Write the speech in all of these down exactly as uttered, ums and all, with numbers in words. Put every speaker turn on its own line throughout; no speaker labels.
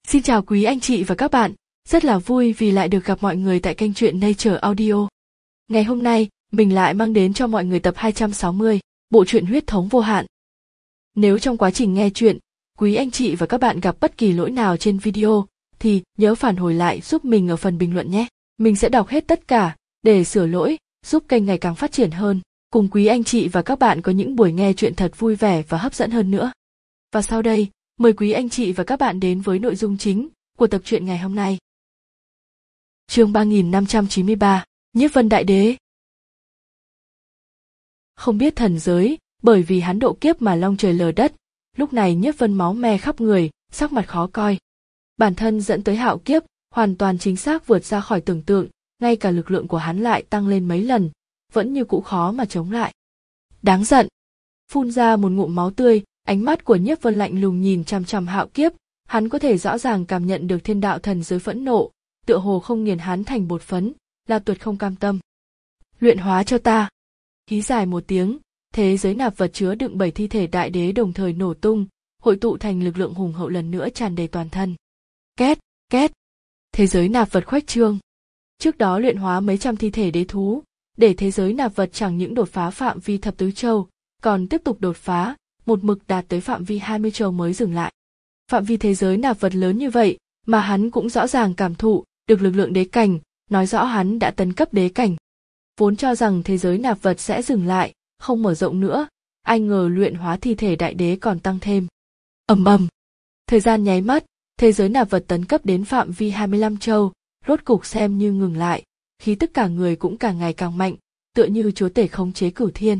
Xin chào quý anh chị và các bạn, rất là vui vì lại được gặp mọi người tại kênh truyện Nature Audio. Ngày hôm nay, mình lại mang đến cho mọi người tập hai trăm sáu mươi, bộ truyện Huyết thống vô hạn. Nếu trong quá trình nghe truyện, quý anh chị và các bạn gặp bất kỳ lỗi nào trên video, thì nhớ phản hồi lại giúp mình ở phần bình luận nhé. Mình sẽ đọc hết tất cả, để sửa lỗi, giúp kênh ngày càng phát triển hơn, cùng quý anh chị và các bạn có những buổi nghe truyện thật vui vẻ và hấp dẫn hơn nữa. Và sau đây, mời quý anh chị và các bạn đến với nội dung chính của tập truyện ngày hôm nay. Chương ba nghìn năm trăm chín mươi ba, Nhiếp Vân Đại Đế. Không biết thần giới, bởi vì hắn độ kiếp mà long trời lở đất, lúc này Nhiếp Vân máu me khắp người, sắc mặt khó coi. Bản thân dẫn tới hạo kiếp, hoàn toàn chính xác vượt ra khỏi tưởng tượng, ngay cả lực lượng của hắn lại tăng lên mấy lần, vẫn như cũ khó mà chống lại. Đáng giận. Phun ra một ngụm máu tươi, ánh mắt của Nhiếp Vân lạnh lùng nhìn chằm chằm hạo kiếp, hắn có thể rõ ràng cảm nhận được thiên đạo thần giới phẫn nộ, tựa hồ không nghiền hắn thành bột phấn, là tuyệt không cam tâm. Luyện hóa cho ta. Hí dài một tiếng, thế giới nạp vật chứa đựng bảy thi thể đại đế đồng thời nổ tung, hội tụ thành lực lượng hùng hậu lần nữa tràn đầy toàn thân. Két, két. Thế giới nạp vật khuếch trương. Trước đó luyện hóa mấy trăm thi thể đế thú, để thế giới nạp vật chẳng những đột phá phạm vi thập tứ châu, còn tiếp tục đột phá, một mực đạt tới phạm vi hai mươi châu mới dừng lại. Phạm vi thế giới nạp vật lớn như vậy, mà hắn cũng rõ ràng cảm thụ được lực lượng đế cảnh, nói rõ hắn đã tấn cấp đế cảnh. Vốn cho rằng thế giới nạp vật sẽ dừng lại, không mở rộng nữa, ai ngờ luyện hóa thi thể đại đế còn tăng thêm. Ầm ầm. Thời gian nháy mắt, thế giới nạp vật tấn cấp đến phạm vi hai mươi lăm châu, rốt cục xem như ngừng lại, khí tức cả người cũng càng ngày càng mạnh, tựa như chúa tể khống chế cửu thiên.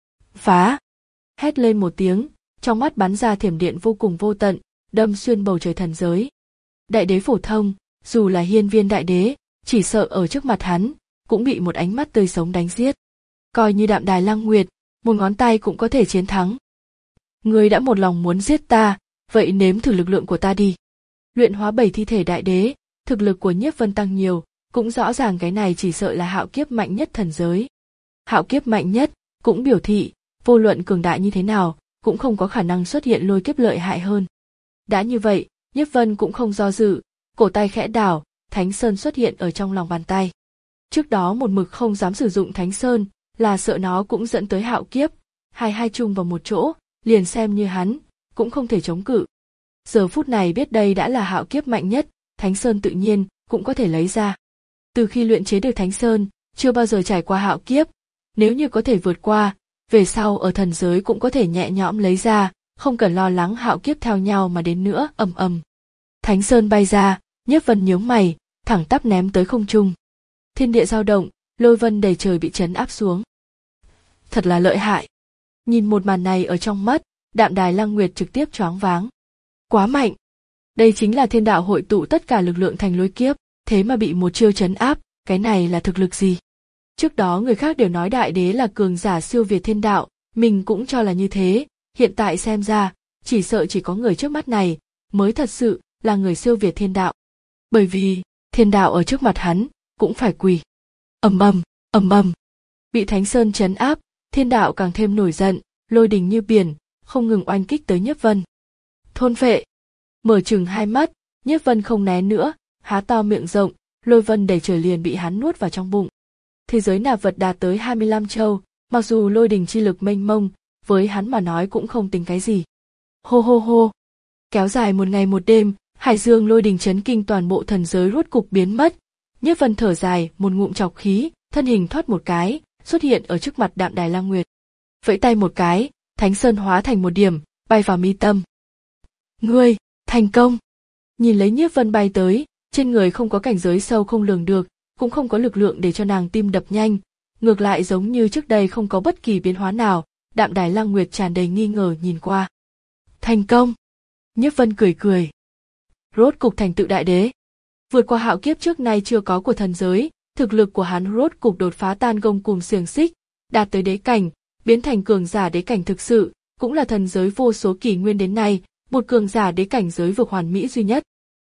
Phá! Hét lên một tiếng, trong mắt bắn ra thiểm điện vô cùng vô tận, đâm xuyên bầu trời thần giới. Đại đế phổ thông, dù là hiên viên đại đế, chỉ sợ ở trước mặt hắn, cũng bị một ánh mắt tươi sống đánh giết. Coi như Đạm Đài Lăng Nguyệt, một ngón tay cũng có thể chiến thắng. Ngươi đã một lòng muốn giết ta, vậy nếm thử lực lượng của ta đi. Luyện hóa bảy thi thể đại đế, thực lực của Nhiếp Vân tăng nhiều, cũng rõ ràng cái này chỉ sợ là hạo kiếp mạnh nhất thần giới. Hạo kiếp mạnh nhất, cũng biểu thị, vô luận cường đại như thế nào, cũng không có khả năng xuất hiện lôi kiếp lợi hại hơn. Đã như vậy, Nhiếp Vân cũng không do dự, cổ tay khẽ đảo, Thánh Sơn xuất hiện ở trong lòng bàn tay. Trước đó một mực không dám sử dụng Thánh Sơn, là sợ nó cũng dẫn tới hạo kiếp, hai hai chung vào một chỗ, liền xem như hắn, cũng không thể chống cự. Giờ phút này biết đây đã là hạo kiếp mạnh nhất, Thánh Sơn tự nhiên cũng có thể lấy ra. Từ khi luyện chế được Thánh Sơn, chưa bao giờ trải qua hạo kiếp, nếu như có thể vượt qua, về sau ở thần giới cũng có thể nhẹ nhõm lấy ra, không cần lo lắng hạo kiếp theo nhau mà đến nữa. Ầm ầm. Thánh Sơn bay ra, Nhiếp Vân nhướng mày, thẳng tắp ném tới không trung. Thiên địa dao động, lôi vân đầy trời bị trấn áp xuống. Thật là lợi hại. Nhìn một màn này ở trong mắt, Đạm Đài Lăng Nguyệt trực tiếp choáng váng. Quá mạnh. Đây chính là thiên đạo hội tụ tất cả lực lượng thành lôi kiếp, thế mà bị một chiêu trấn áp, cái này là thực lực gì? Trước đó người khác đều nói đại đế là cường giả siêu việt thiên đạo, mình cũng cho là như thế, hiện tại xem ra, chỉ sợ chỉ có người trước mắt này, mới thật sự là người siêu việt thiên đạo. Bởi vì, thiên đạo ở trước mặt hắn, cũng phải quỳ. Ầm ầm, ầm ầm. Bị Thánh Sơn trấn áp, thiên đạo càng thêm nổi giận, lôi đình như biển, không ngừng oanh kích tới Nhiếp Vân. Thôn phệ. Mở chừng hai mắt, Nhiếp Vân không né nữa, há to miệng rộng, lôi vân đầy trời liền bị hắn nuốt vào trong bụng. Thế giới nạp vật đạt tới hai mươi lăm châu, mặc dù lôi đình chi lực mênh mông, với hắn mà nói cũng không tính cái gì. Hô hô hô. Kéo dài một ngày một đêm, hải dương lôi đình chấn kinh toàn bộ thần giới rốt cục biến mất. Nhiếp Vân thở dài, một ngụm trọc khí, thân hình thoát một cái, xuất hiện ở trước mặt Đạm Đài Lăng Nguyệt. Vẫy tay một cái, Thánh Sơn hóa thành một điểm, bay vào mi tâm. Ngươi, thành công. Nhìn lấy Nhiếp Vân bay tới, trên người không có cảnh giới sâu không lường được, cũng không có lực lượng để cho nàng tim đập nhanh, ngược lại giống như trước đây không có bất kỳ biến hóa nào. Đạm Đài Lăng Nguyệt tràn đầy nghi ngờ nhìn qua. Thành công. Nhiếp Vân cười cười. Rốt cục thành tựu đại đế. Vượt qua hạo kiếp trước nay chưa có của thần giới, thực lực của hắn rốt cục đột phá tan gông cùm xiềng xích, đạt tới đế cảnh, biến thành cường giả đế cảnh thực sự, cũng là thần giới vô số kỷ nguyên đến nay, một cường giả đế cảnh giới vực hoàn mỹ duy nhất.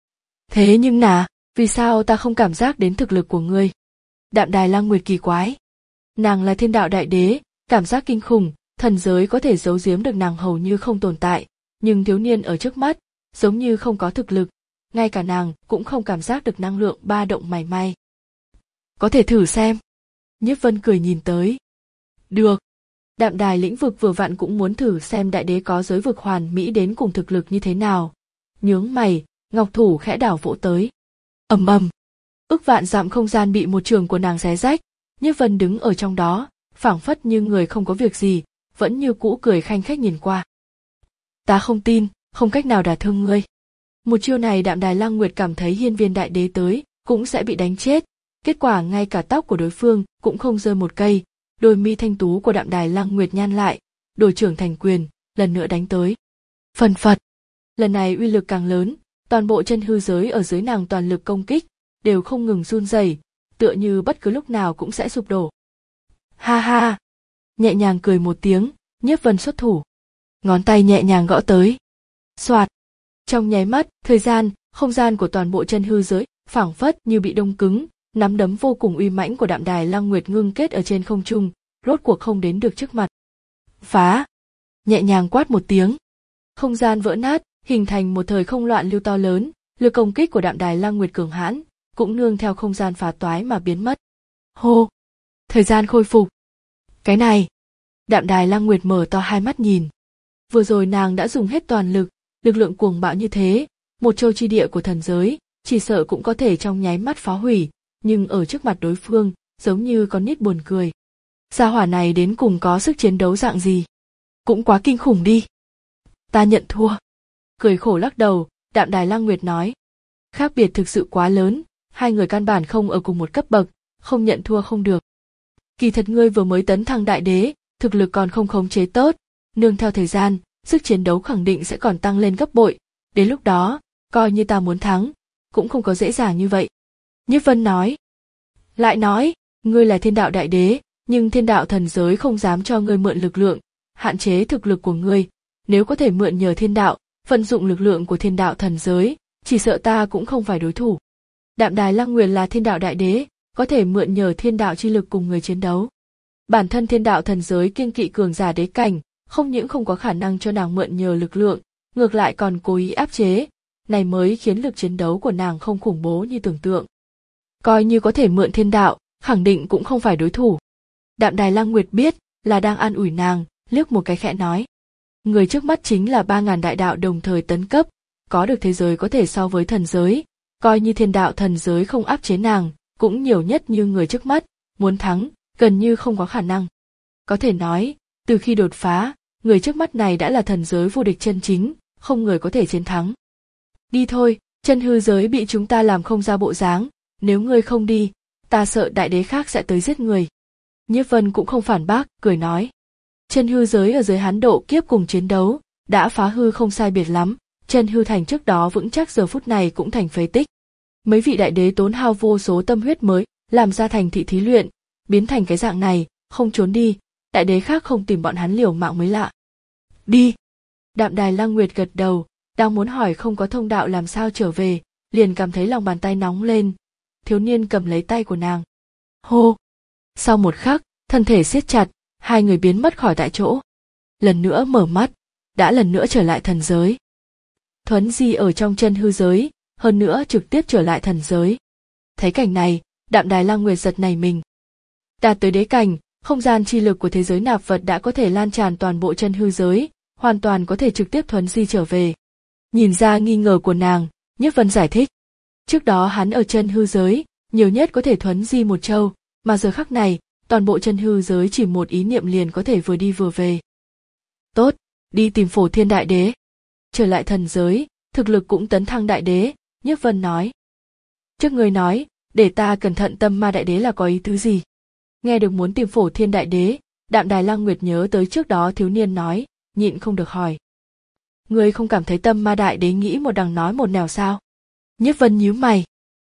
Thế nhưng nà, vì sao ta không cảm giác đến thực lực của ngươi? Đạm Đài Lăng Nguyệt kỳ quái. Nàng là thiên đạo đại đế, cảm giác kinh khủng, thần giới có thể giấu giếm được nàng hầu như không tồn tại, nhưng thiếu niên ở trước mắt, giống như không có thực lực, ngay cả nàng cũng không cảm giác được năng lượng ba động mảy may. Có thể thử xem. Nhiếp Vân cười nhìn tới. Được. Đạm Đài lĩnh vực vừa vặn cũng muốn thử xem đại đế có giới vực hoàn mỹ đến cùng thực lực như thế nào. Nhướng mày, ngọc thủ khẽ đảo vỗ tới. Ầm ầm. Ức vạn dặm không gian bị một trường của nàng xé rách. Nhiếp Vân đứng ở trong đó, phảng phất như người không có việc gì, vẫn như cũ cười khanh khách nhìn qua. Ta không tin, không cách nào đả thương ngươi. Một chiêu này Đạm Đài Lăng Nguyệt cảm thấy hiên viên đại đế tới cũng sẽ bị đánh chết. Kết quả ngay cả tóc của đối phương cũng không rơi một cây, đôi mi thanh tú của Đạm Đài Lăng Nguyệt nhăn lại, đổi trưởng thành quyền, lần nữa đánh tới. Phần phật. Lần này uy lực càng lớn, toàn bộ chân hư giới ở dưới nàng toàn lực công kích, đều không ngừng run rẩy, tựa như bất cứ lúc nào cũng sẽ sụp đổ. Ha ha. Nhẹ nhàng cười một tiếng, Nhiếp Vân xuất thủ. Ngón tay nhẹ nhàng gõ tới. Soạt. Trong nháy mắt, thời gian, không gian của toàn bộ chân hư giới phảng phất như bị đông cứng, nắm đấm vô cùng uy mãnh của Đạm Đài Lăng Nguyệt ngưng kết ở trên không trung, rốt cuộc không đến được trước mặt. Phá! Nhẹ nhàng quát một tiếng. Không gian vỡ nát, hình thành một thời không loạn lưu to lớn, lực công kích của Đạm Đài Lăng Nguyệt cường hãn, cũng nương theo không gian phá toái mà biến mất. Hô! Thời gian khôi phục. Cái này! Đạm Đài Lăng Nguyệt mở to hai mắt nhìn. Vừa rồi nàng đã dùng hết toàn lực, lực lượng cuồng bạo như thế, một châu chi địa của thần giới, chỉ sợ cũng có thể trong nháy mắt phá hủy, nhưng ở trước mặt đối phương, giống như con nít buồn cười. Gia hỏa này đến cùng có sức chiến đấu dạng gì? Cũng quá kinh khủng đi. Ta nhận thua. Cười khổ lắc đầu, Đạm Đài Lăng Nguyệt nói. Khác biệt thực sự quá lớn, hai người căn bản không ở cùng một cấp bậc, không nhận thua không được. Kỳ thật ngươi vừa mới tấn thăng đại đế, thực lực còn không khống chế tốt, nương theo thời gian, sức chiến đấu khẳng định sẽ còn tăng lên gấp bội, đến lúc đó, coi như ta muốn thắng, cũng không có dễ dàng như vậy. Nhiếp Vân nói. Lại nói, ngươi là thiên đạo đại đế, nhưng thiên đạo thần giới không dám cho ngươi mượn lực lượng, hạn chế thực lực của ngươi, nếu có thể mượn nhờ thiên đạo, vận dụng lực lượng của thiên đạo thần giới, chỉ sợ ta cũng không phải đối thủ. Đạm Đài Lăng Nguyệt là thiên đạo đại đế, có thể mượn nhờ thiên đạo chi lực cùng người chiến đấu. Bản thân thiên đạo thần giới kiêng kỵ cường giả đế cảnh, không những không có khả năng cho nàng mượn nhờ lực lượng, ngược lại còn cố ý áp chế, này mới khiến lực chiến đấu của nàng không khủng bố như tưởng tượng. Coi như có thể mượn thiên đạo, khẳng định cũng không phải đối thủ. Đạm Đài Lăng Nguyệt biết là đang an ủi nàng, liếc một cái khẽ nói. Người trước mắt chính là ba ngàn đại đạo đồng thời tấn cấp, có được thế giới có thể so với thần giới, coi như thiên đạo thần giới không áp chế nàng, cũng nhiều nhất như người trước mắt, muốn thắng, gần như không có khả năng. Có thể nói, từ khi đột phá, người trước mắt này đã là thần giới vô địch chân chính, không người có thể chiến thắng. Đi thôi, chân hư giới bị chúng ta làm không ra bộ dáng, nếu ngươi không đi, ta sợ đại đế khác sẽ tới giết người. Nhiếp Vân cũng không phản bác, cười nói. Chân hư giới ở dưới hán độ kiếp cùng chiến đấu, đã phá hư không sai biệt lắm, chân hư thành trước đó vững chắc giờ phút này cũng thành phế tích. Mấy vị đại đế tốn hao vô số tâm huyết mới, làm ra thành thị thí luyện, biến thành cái dạng này, không trốn đi, đại đế khác không tìm bọn hắn liều mạng mới lạ. Đi! Đạm Đài Lăng Nguyệt gật đầu, đang muốn hỏi không có thông đạo làm sao trở về, liền cảm thấy lòng bàn tay nóng lên, thiếu niên cầm lấy tay của nàng. Hô! Sau một khắc, thân thể siết chặt, hai người biến mất khỏi tại chỗ. Lần nữa mở mắt, đã lần nữa trở lại thần giới. Thuấn di ở trong chân hư giới, hơn nữa trực tiếp trở lại thần giới. Thấy cảnh này, Đạm Đài Lăng Nguyệt giật nảy mình. Đạt tới đế cảnh, không gian chi lực của thế giới nạp vật đã có thể lan tràn toàn bộ chân hư giới, hoàn toàn có thể trực tiếp thuấn di trở về. Nhìn ra nghi ngờ của nàng, Nhiếp Vân giải thích. Trước đó hắn ở chân hư giới, nhiều nhất có thể thuấn di một châu, mà giờ khắc này, toàn bộ chân hư giới chỉ một ý niệm liền có thể vừa đi vừa về. Tốt, đi tìm Phổ Thiên Đại Đế. Trở lại thần giới, thực lực cũng tấn thăng đại đế, Nhiếp Vân nói. Trước người nói, để ta cẩn thận Tâm Ma Đại Đế là có ý tứ gì? Nghe được muốn tìm Phổ Thiên Đại Đế, Đạm Đài Lăng Nguyệt nhớ tới trước đó thiếu niên nói, nhịn không được hỏi. Ngươi không cảm thấy Tâm Ma Đại Đế nghĩ một đằng nói một nẻo sao? Nhiếp Vân nhíu mày.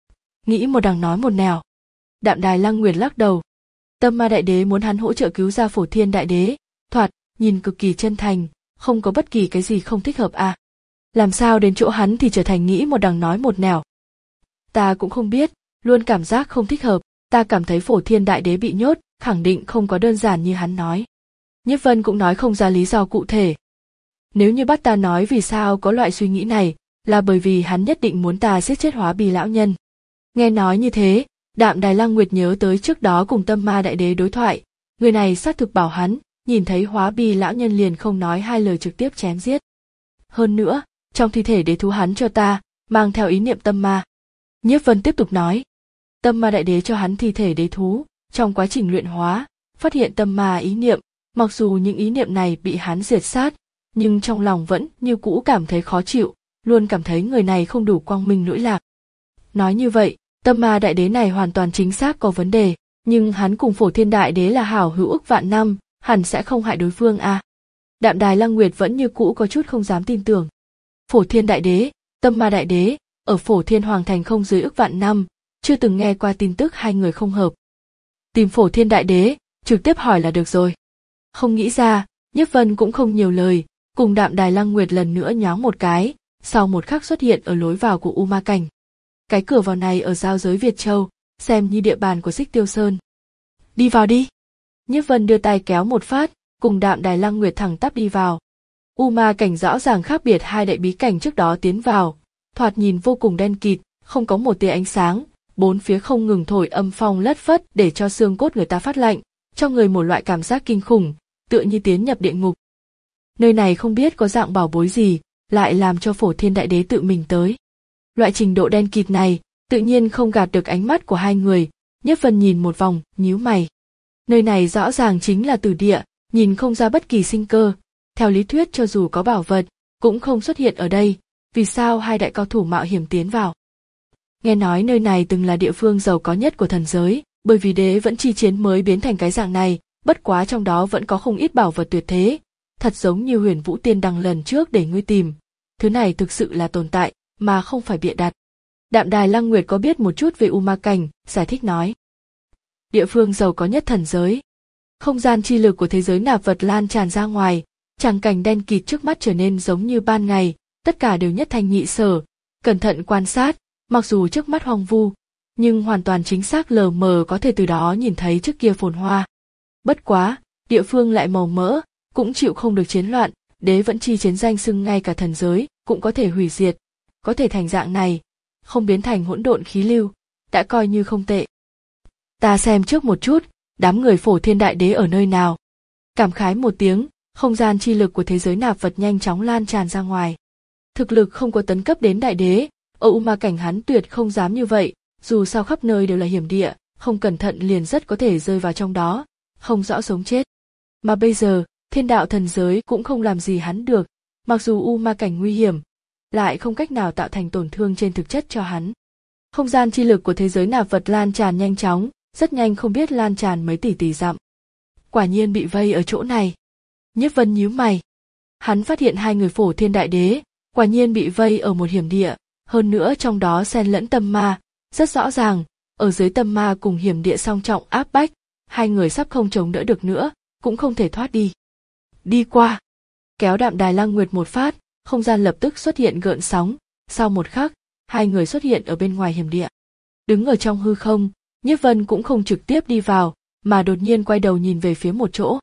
Nghĩ một đằng nói một nẻo. Đạm Đài Lăng Nguyệt lắc đầu. Tâm Ma Đại Đế muốn hắn hỗ trợ cứu ra Phổ Thiên Đại Đế, thoạt, nhìn cực kỳ chân thành, không có bất kỳ cái gì không thích hợp à. Làm sao đến chỗ hắn thì trở thành nghĩ một đằng nói một nẻo? Ta cũng không biết, luôn cảm giác không thích hợp, ta cảm thấy Phổ Thiên Đại Đế bị nhốt, khẳng định không có đơn giản như hắn nói. Nhiếp Vân cũng nói không ra lý do cụ thể. Nếu như bắt ta nói vì sao có loại suy nghĩ này, là bởi vì hắn nhất định muốn ta giết chết Hóa Bi lão nhân. Nghe nói như thế, Đạm Đài Lăng Nguyệt nhớ tới trước đó cùng Tâm Ma Đại Đế đối thoại, người này xác thực bảo hắn, nhìn thấy Hóa Bi lão nhân liền không nói hai lời trực tiếp chém giết. Hơn nữa, trong thi thể đế thú hắn cho ta, mang theo ý niệm tâm ma. Nhiếp Vân tiếp tục nói, Tâm Ma Đại Đế cho hắn thi thể đế thú, trong quá trình luyện hóa, phát hiện tâm ma ý niệm, mặc dù những ý niệm này bị hắn diệt sát, nhưng trong lòng vẫn như cũ cảm thấy khó chịu, luôn cảm thấy người này không đủ quang minh lỗi lạc. Nói như vậy, Tâm Ma Đại Đế này hoàn toàn chính xác có vấn đề, nhưng hắn cùng Phổ Thiên Đại Đế là hảo hữu ức vạn năm, hẳn sẽ không hại đối phương à. Đạm Đài Lăng Nguyệt vẫn như cũ có chút không dám tin tưởng. Phổ Thiên Đại Đế, Tâm Ma Đại Đế, ở Phổ Thiên Hoàng Thành không dưới ức vạn năm, chưa từng nghe qua tin tức hai người không hợp. Tìm Phổ Thiên Đại Đế, trực tiếp hỏi là được rồi. Không nghĩ ra, Nhiếp Vân cũng không nhiều lời, cùng Đạm Đài Lăng Nguyệt lần nữa nhoáng một cái, sau một khắc xuất hiện ở lối vào của U Ma Cảnh. Cái cửa vào này ở giao giới Việt Châu, xem như địa bàn của Xích Tiêu Sơn. Đi vào đi. Nhiếp Vân đưa tay kéo một phát, cùng Đạm Đài Lăng Nguyệt thẳng tắp đi vào. U Ma Cảnh rõ ràng khác biệt hai đại bí cảnh trước đó tiến vào, thoạt nhìn vô cùng đen kịt, không có một tia ánh sáng, bốn phía không ngừng thổi âm phong lất phất để cho xương cốt người ta phát lạnh, cho người một loại cảm giác kinh khủng, tựa như tiến nhập địa ngục. Nơi này không biết có dạng bảo bối gì, lại làm cho Phổ Thiên Đại Đế tự mình tới. Loại trình độ đen kịt này, tự nhiên không gạt được ánh mắt của hai người, Nhiếp Vân nhìn một vòng, nhíu mày. Nơi này rõ ràng chính là tử địa, nhìn không ra bất kỳ sinh cơ, theo lý thuyết cho dù có bảo vật, cũng không xuất hiện ở đây, vì sao hai đại cao thủ mạo hiểm tiến vào? Nghe nói nơi này từng là địa phương giàu có nhất của thần giới, bởi vì đế vẫn chi chiến mới biến thành cái dạng này, bất quá trong đó vẫn có không ít bảo vật tuyệt thế, thật giống như Huyền Vũ Tiên Đằng lần trước để ngươi tìm. Thứ này thực sự là tồn tại, mà không phải bịa đặt. Đạm Đài Lăng Nguyệt có biết một chút về U Ma Cảnh, giải thích nói. Địa phương giàu có nhất thần giới. Không gian chi lực của thế giới nạp vật lan tràn ra ngoài, tràng cảnh đen kịt trước mắt trở nên giống như ban ngày, tất cả đều nhất thanh nhị sở, cẩn thận quan sát, mặc dù trước mắt hoang vu, nhưng hoàn toàn chính xác lờ mờ có thể từ đó nhìn thấy trước kia phồn hoa. Bất quá, địa phương lại màu mỡ, cũng chịu không được chiến loạn, đế vẫn chi chiến danh xưng ngay cả thần giới, cũng có thể hủy diệt, có thể thành dạng này, không biến thành hỗn độn khí lưu, đã coi như không tệ. Ta xem trước một chút, đám người Phổ Thiên Đại Đế ở nơi nào. Cảm khái một tiếng, không gian chi lực của thế giới nạp vật nhanh chóng lan tràn ra ngoài. Thực lực không có tấn cấp đến Đại Đế, ở U Ma Cảnh hắn tuyệt không dám như vậy, dù sao khắp nơi đều là hiểm địa, không cẩn thận liền rất có thể rơi vào trong đó, không rõ sống chết. Mà bây giờ, thiên đạo thần giới cũng không làm gì hắn được, mặc dù U Ma Cảnh nguy hiểm, lại không cách nào tạo thành tổn thương trên thực chất cho hắn. Không gian chi lực của thế giới nạp vật lan tràn nhanh chóng, rất nhanh không biết lan tràn mấy tỷ tỷ dặm. Quả nhiên bị vây ở chỗ này. Nhiếp Vân nhíu mày. Hắn phát hiện hai người Phổ Thiên Đại Đế, quả nhiên bị vây ở một hiểm địa, hơn nữa trong đó xen lẫn tâm ma, rất rõ ràng, ở dưới tâm ma cùng hiểm địa song trọng áp bách, hai người sắp không chống đỡ được nữa, cũng không thể thoát đi. Đi qua, kéo Đạm Đài Lăng Nguyệt một phát, không gian lập tức xuất hiện gợn sóng, sau một khắc, hai người xuất hiện ở bên ngoài hiểm địa. Đứng ở trong hư không, Nhiếp Vân cũng không trực tiếp đi vào, mà đột nhiên quay đầu nhìn về phía một chỗ.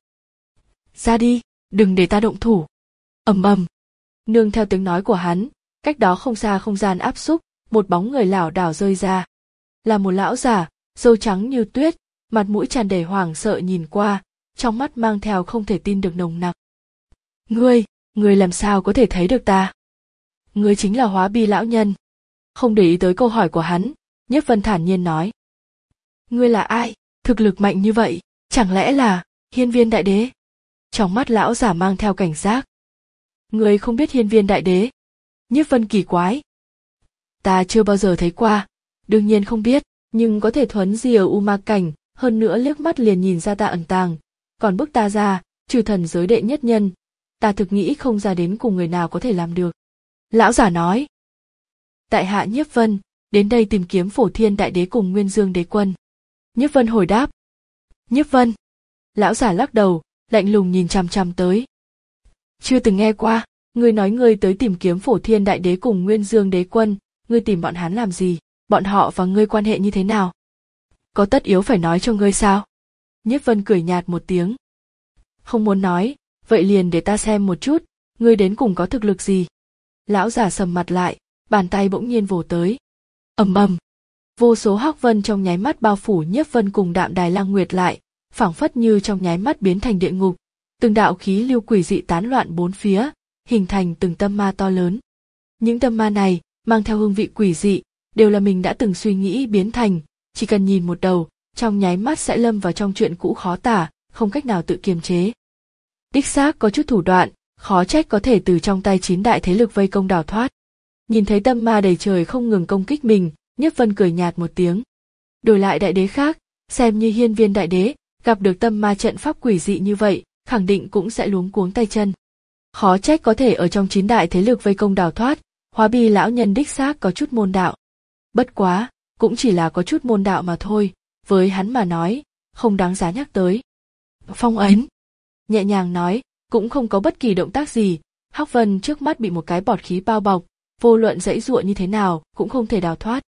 Ra đi, đừng để ta động thủ. Ầm ầm. Nương theo tiếng nói của hắn, cách đó không xa không gian áp xúc, một bóng người lảo đảo rơi ra. Là một lão giả, râu trắng như tuyết, mặt mũi tràn đầy hoảng sợ nhìn qua, trong mắt mang theo không thể tin được nồng nặc. Ngươi, ngươi làm sao có thể thấy được ta? Ngươi chính là Hóa Bi lão nhân. Không để ý tới câu hỏi của hắn, Nhiếp Vân thản nhiên nói. Ngươi là ai? Thực lực mạnh như vậy, chẳng lẽ là Hiên Viên Đại Đế? Trong mắt lão giả mang theo cảnh giác. Ngươi không biết Hiên Viên Đại Đế? Nhiếp Vân kỳ quái. Ta chưa bao giờ thấy qua, đương nhiên không biết, nhưng có thể thuấn di ở U Ma Cảnh, hơn nữa liếc mắt liền nhìn ra ta ẩn tàng, còn bức ta ra, trừ thần giới đệ nhất nhân, ta thực nghĩ không ra đến cùng người nào có thể làm được. Lão giả nói. Tại hạ Nhiếp Vân, đến đây tìm kiếm Phổ Thiên Đại Đế cùng Nguyên Dương Đế Quân. Nhiếp Vân hồi đáp. Nhiếp Vân. Lão giả lắc đầu, lạnh lùng nhìn chằm chằm tới. Chưa từng nghe qua, ngươi nói ngươi tới tìm kiếm Phổ Thiên Đại Đế cùng Nguyên Dương Đế Quân, ngươi tìm bọn hắn làm gì, bọn họ và ngươi quan hệ như thế nào? Có tất yếu phải nói cho ngươi sao? Nhiếp Vân cười nhạt một tiếng. Không muốn nói, vậy liền để ta xem một chút, ngươi đến cùng có thực lực gì? Lão giả sầm mặt lại, bàn tay bỗng nhiên vồ tới. Ầm ầm, vô số hắc vân trong nháy mắt bao phủ Nhiếp Vân cùng Đạm Đài Lang Nguyệt lại, phảng phất như trong nháy mắt biến thành địa ngục. Từng đạo khí lưu quỷ dị tán loạn bốn phía, hình thành từng tâm ma to lớn. Những tâm ma này mang theo hương vị quỷ dị, đều là mình đã từng suy nghĩ biến thành, chỉ cần nhìn một đầu, trong nháy mắt sẽ lâm vào trong chuyện cũ khó tả, không cách nào tự kiềm chế. Đích xác có chút thủ đoạn, khó trách có thể từ trong tay chín đại thế lực vây công đào thoát. Nhìn thấy tâm ma đầy trời không ngừng công kích mình, Nhiếp Vân cười nhạt một tiếng. Đổi lại đại đế khác, xem như Hiên Viên đại đế, gặp được tâm ma trận pháp quỷ dị như vậy, khẳng định cũng sẽ luống cuống tay chân. Khó trách có thể ở trong chín đại thế lực vây công đào thoát, Hóa Bi lão nhân đích xác có chút môn đạo. Bất quá, cũng chỉ là có chút môn đạo mà thôi, với hắn mà nói, không đáng giá nhắc tới. Phong ấn, nhẹ nhàng nói, cũng không có bất kỳ động tác gì, Hắc Vân trước mắt bị một cái bọt khí bao bọc, vô luận dãy dụa như thế nào cũng không thể đào thoát.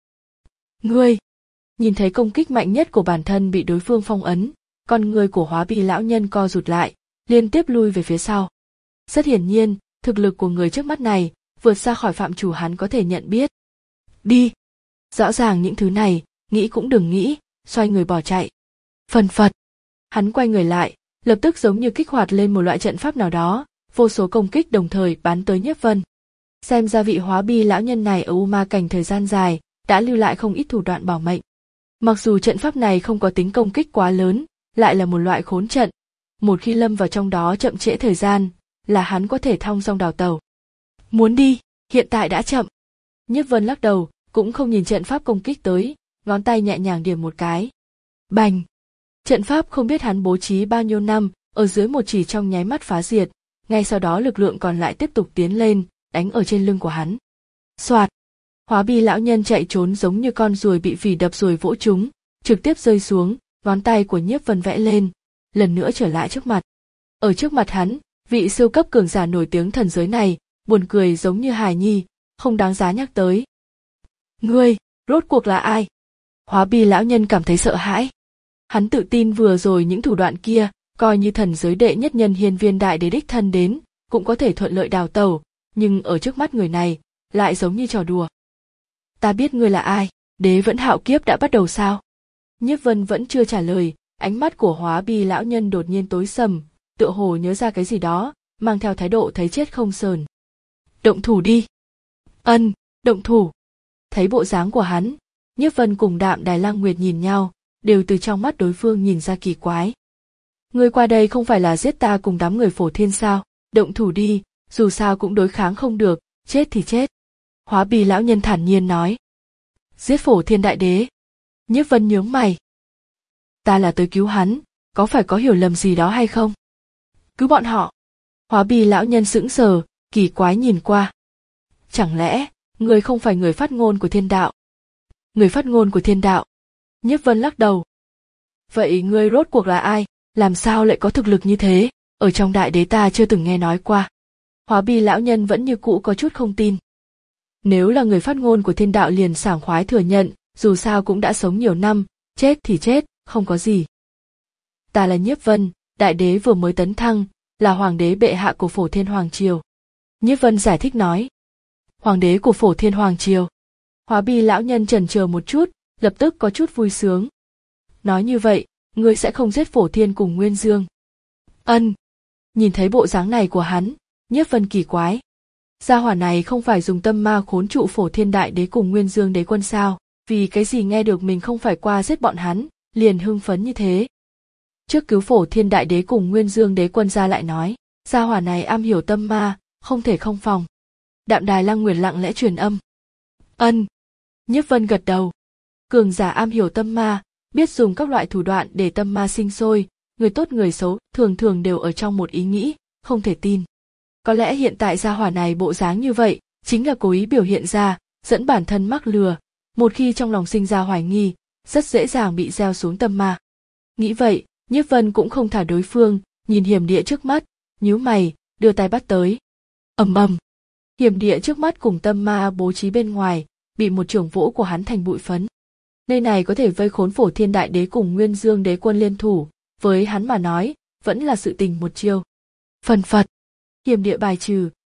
Ngươi, nhìn thấy công kích mạnh nhất của bản thân bị đối phương phong ấn, con người của Hóa Bi lão nhân co rụt lại, liên tiếp lui về phía sau. Rất hiển nhiên, thực lực của người trước mắt này vượt xa khỏi phạm chủ hắn có thể nhận biết. Đi! Rõ ràng những thứ này, nghĩ cũng đừng nghĩ, xoay người bỏ chạy. Phần phật! Hắn quay người lại, lập tức giống như kích hoạt lên một loại trận pháp nào đó, vô số công kích đồng thời bắn tới Nhiếp Vân. Xem ra vị Hóa Bi lão nhân này ở U Ma Cảnh thời gian dài, đã lưu lại không ít thủ đoạn bảo mệnh. Mặc dù trận pháp này không có tính công kích quá lớn, lại là một loại khốn trận. Một khi lâm vào trong đó chậm trễ thời gian, là hắn có thể thong dong đào tẩu. Muốn đi, hiện tại đã chậm. Nhiếp Vân lắc đầu, cũng không nhìn trận pháp công kích tới, ngón tay nhẹ nhàng điểm một cái. Bành! Trận pháp không biết hắn bố trí bao nhiêu năm, ở dưới một chỉ trong nháy mắt phá diệt, ngay sau đó lực lượng còn lại tiếp tục tiến lên, đánh ở trên lưng của hắn. Soạt! Hóa Bi lão nhân chạy trốn giống như con ruồi bị phỉ đập rồi vỗ trúng, trực tiếp rơi xuống, ngón tay của Nhiếp Vân vẽ lên, lần nữa trở lại trước mặt. Ở trước mặt hắn, vị siêu cấp cường giả nổi tiếng thần giới này, buồn cười giống như hài nhi, không đáng giá nhắc tới. Ngươi, rốt cuộc là ai? Hóa Bi lão nhân cảm thấy sợ hãi. Hắn tự tin vừa rồi những thủ đoạn kia, coi như thần giới đệ nhất nhân Hiên Viên đại đế đích thân đến, cũng có thể thuận lợi đào tẩu, nhưng ở trước mắt người này, lại giống như trò đùa. Ta biết ngươi là ai, đế vẫn hạo kiếp đã bắt đầu sao? Nhiếp Vân vẫn chưa trả lời, ánh mắt của Hóa Bi lão nhân đột nhiên tối sầm, tựa hồ nhớ ra cái gì đó, mang theo thái độ thấy chết không sờn. Động thủ đi. Ân, động thủ. Thấy bộ dáng của hắn, Nhiếp Vân cùng Đạm Đài Lang Nguyệt nhìn nhau, đều từ trong mắt đối phương nhìn ra kỳ quái. Ngươi qua đây không phải là giết ta cùng đám người Phổ Thiên sao? Động thủ đi, dù sao cũng đối kháng không được, chết thì chết. Hóa Bi lão nhân thản nhiên nói. Giết Phổ Thiên đại đế. Nhiếp Vân nhướng mày. Ta là tới cứu hắn, có phải có hiểu lầm gì đó hay không? Cứu bọn họ. Hóa Bi lão nhân sững sờ, kỳ quái nhìn qua. Chẳng lẽ, người không phải người phát ngôn của thiên đạo? Người phát ngôn của thiên đạo. Nhiếp Vân lắc đầu. Vậy ngươi rốt cuộc là ai, làm sao lại có thực lực như thế, ở trong đại đế ta chưa từng nghe nói qua. Hóa Bi lão nhân vẫn như cũ có chút không tin. Nếu là người phát ngôn của thiên đạo liền sảng khoái thừa nhận, dù sao cũng đã sống nhiều năm, chết thì chết, không có gì. Ta là Nhiếp Vân, đại đế vừa mới tấn thăng, là hoàng đế bệ hạ của Phổ Thiên Hoàng Triều. Nhiếp Vân giải thích nói. Hoàng đế của Phổ Thiên Hoàng Triều. Hóa Bi lão nhân chần chờ một chút, lập tức có chút vui sướng. Nói như vậy, ngươi sẽ không giết Phổ Thiên cùng Nguyên Dương. Ân. Nhìn thấy bộ dáng này của hắn, Nhiếp Vân kỳ quái. Gia hỏa này không phải dùng tâm ma khốn trụ Phổ Thiên đại đế cùng Nguyên Dương đế quân sao, vì cái gì nghe được mình không phải qua giết bọn hắn, liền hưng phấn như thế. Trước cứu Phổ Thiên đại đế cùng Nguyên Dương đế quân ra lại nói, gia hỏa này am hiểu tâm ma, không thể không phòng. Đạm Đài Lang Nguyệt lặng lẽ truyền âm. Ân. Nhiếp Vân gật đầu. Cường giả am hiểu tâm ma, biết dùng các loại thủ đoạn để tâm ma sinh sôi, người tốt người xấu thường thường đều ở trong một ý nghĩ, không thể tin. Có lẽ hiện tại gia hỏa này bộ dáng như vậy, chính là cố ý biểu hiện ra, dẫn bản thân mắc lừa, một khi trong lòng sinh ra hoài nghi, rất dễ dàng bị gieo xuống tâm ma. Nghĩ vậy, Nhiếp Vân cũng không thả đối phương, nhìn hiểm địa trước mắt, nhíu mày, đưa tay bắt tới. Ầm ầm. Hiểm địa trước mắt cùng tâm ma bố trí bên ngoài, bị một chưởng vỗ của hắn thành bụi phấn. Nơi này có thể vây khốn Phổ Thiên đại đế cùng Nguyên Dương đế quân liên thủ, với hắn mà nói, vẫn là sự tình một chiêu. Phần phật. Hiểm địa bài trừ,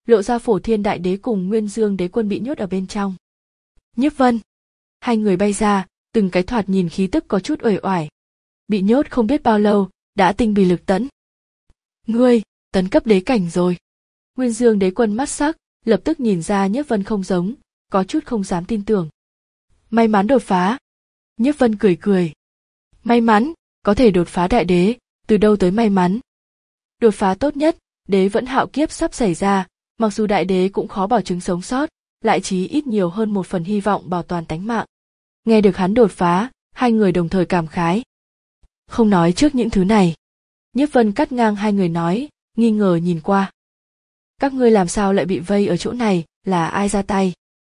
lộ ra Phổ Thiên Đại Đế cùng Nguyên Dương Đế Quân bị nhốt ở bên trong. Nhiếp Vân, hai người bay ra, từng cái thoạt nhìn khí tức có chút uể oải. Bị nhốt không biết bao lâu, đã tinh bì lực tẫn. Ngươi, tấn cấp đế cảnh rồi. Nguyên Dương Đế Quân mắt sắc, lập tức nhìn ra Nhiếp Vân không giống, có chút không dám tin tưởng. May mắn đột phá. Nhiếp Vân cười cười. May mắn, có thể đột phá đại đế, từ đâu tới may mắn. Đột phá tốt nhất, đế vẫn hạo kiếp sắp xảy ra, mặc dù đại đế cũng khó bảo chứng sống sót, lại chí ít nhiều hơn một phần hy vọng bảo toàn tánh mạng. Nghe được hắn đột phá, hai người đồng thời cảm khái. Không nói trước những thứ này. Nhiếp Vân cắt ngang hai người nói, nghi ngờ nhìn qua. Các ngươi làm sao lại bị vây ở chỗ này, là ai ra tay?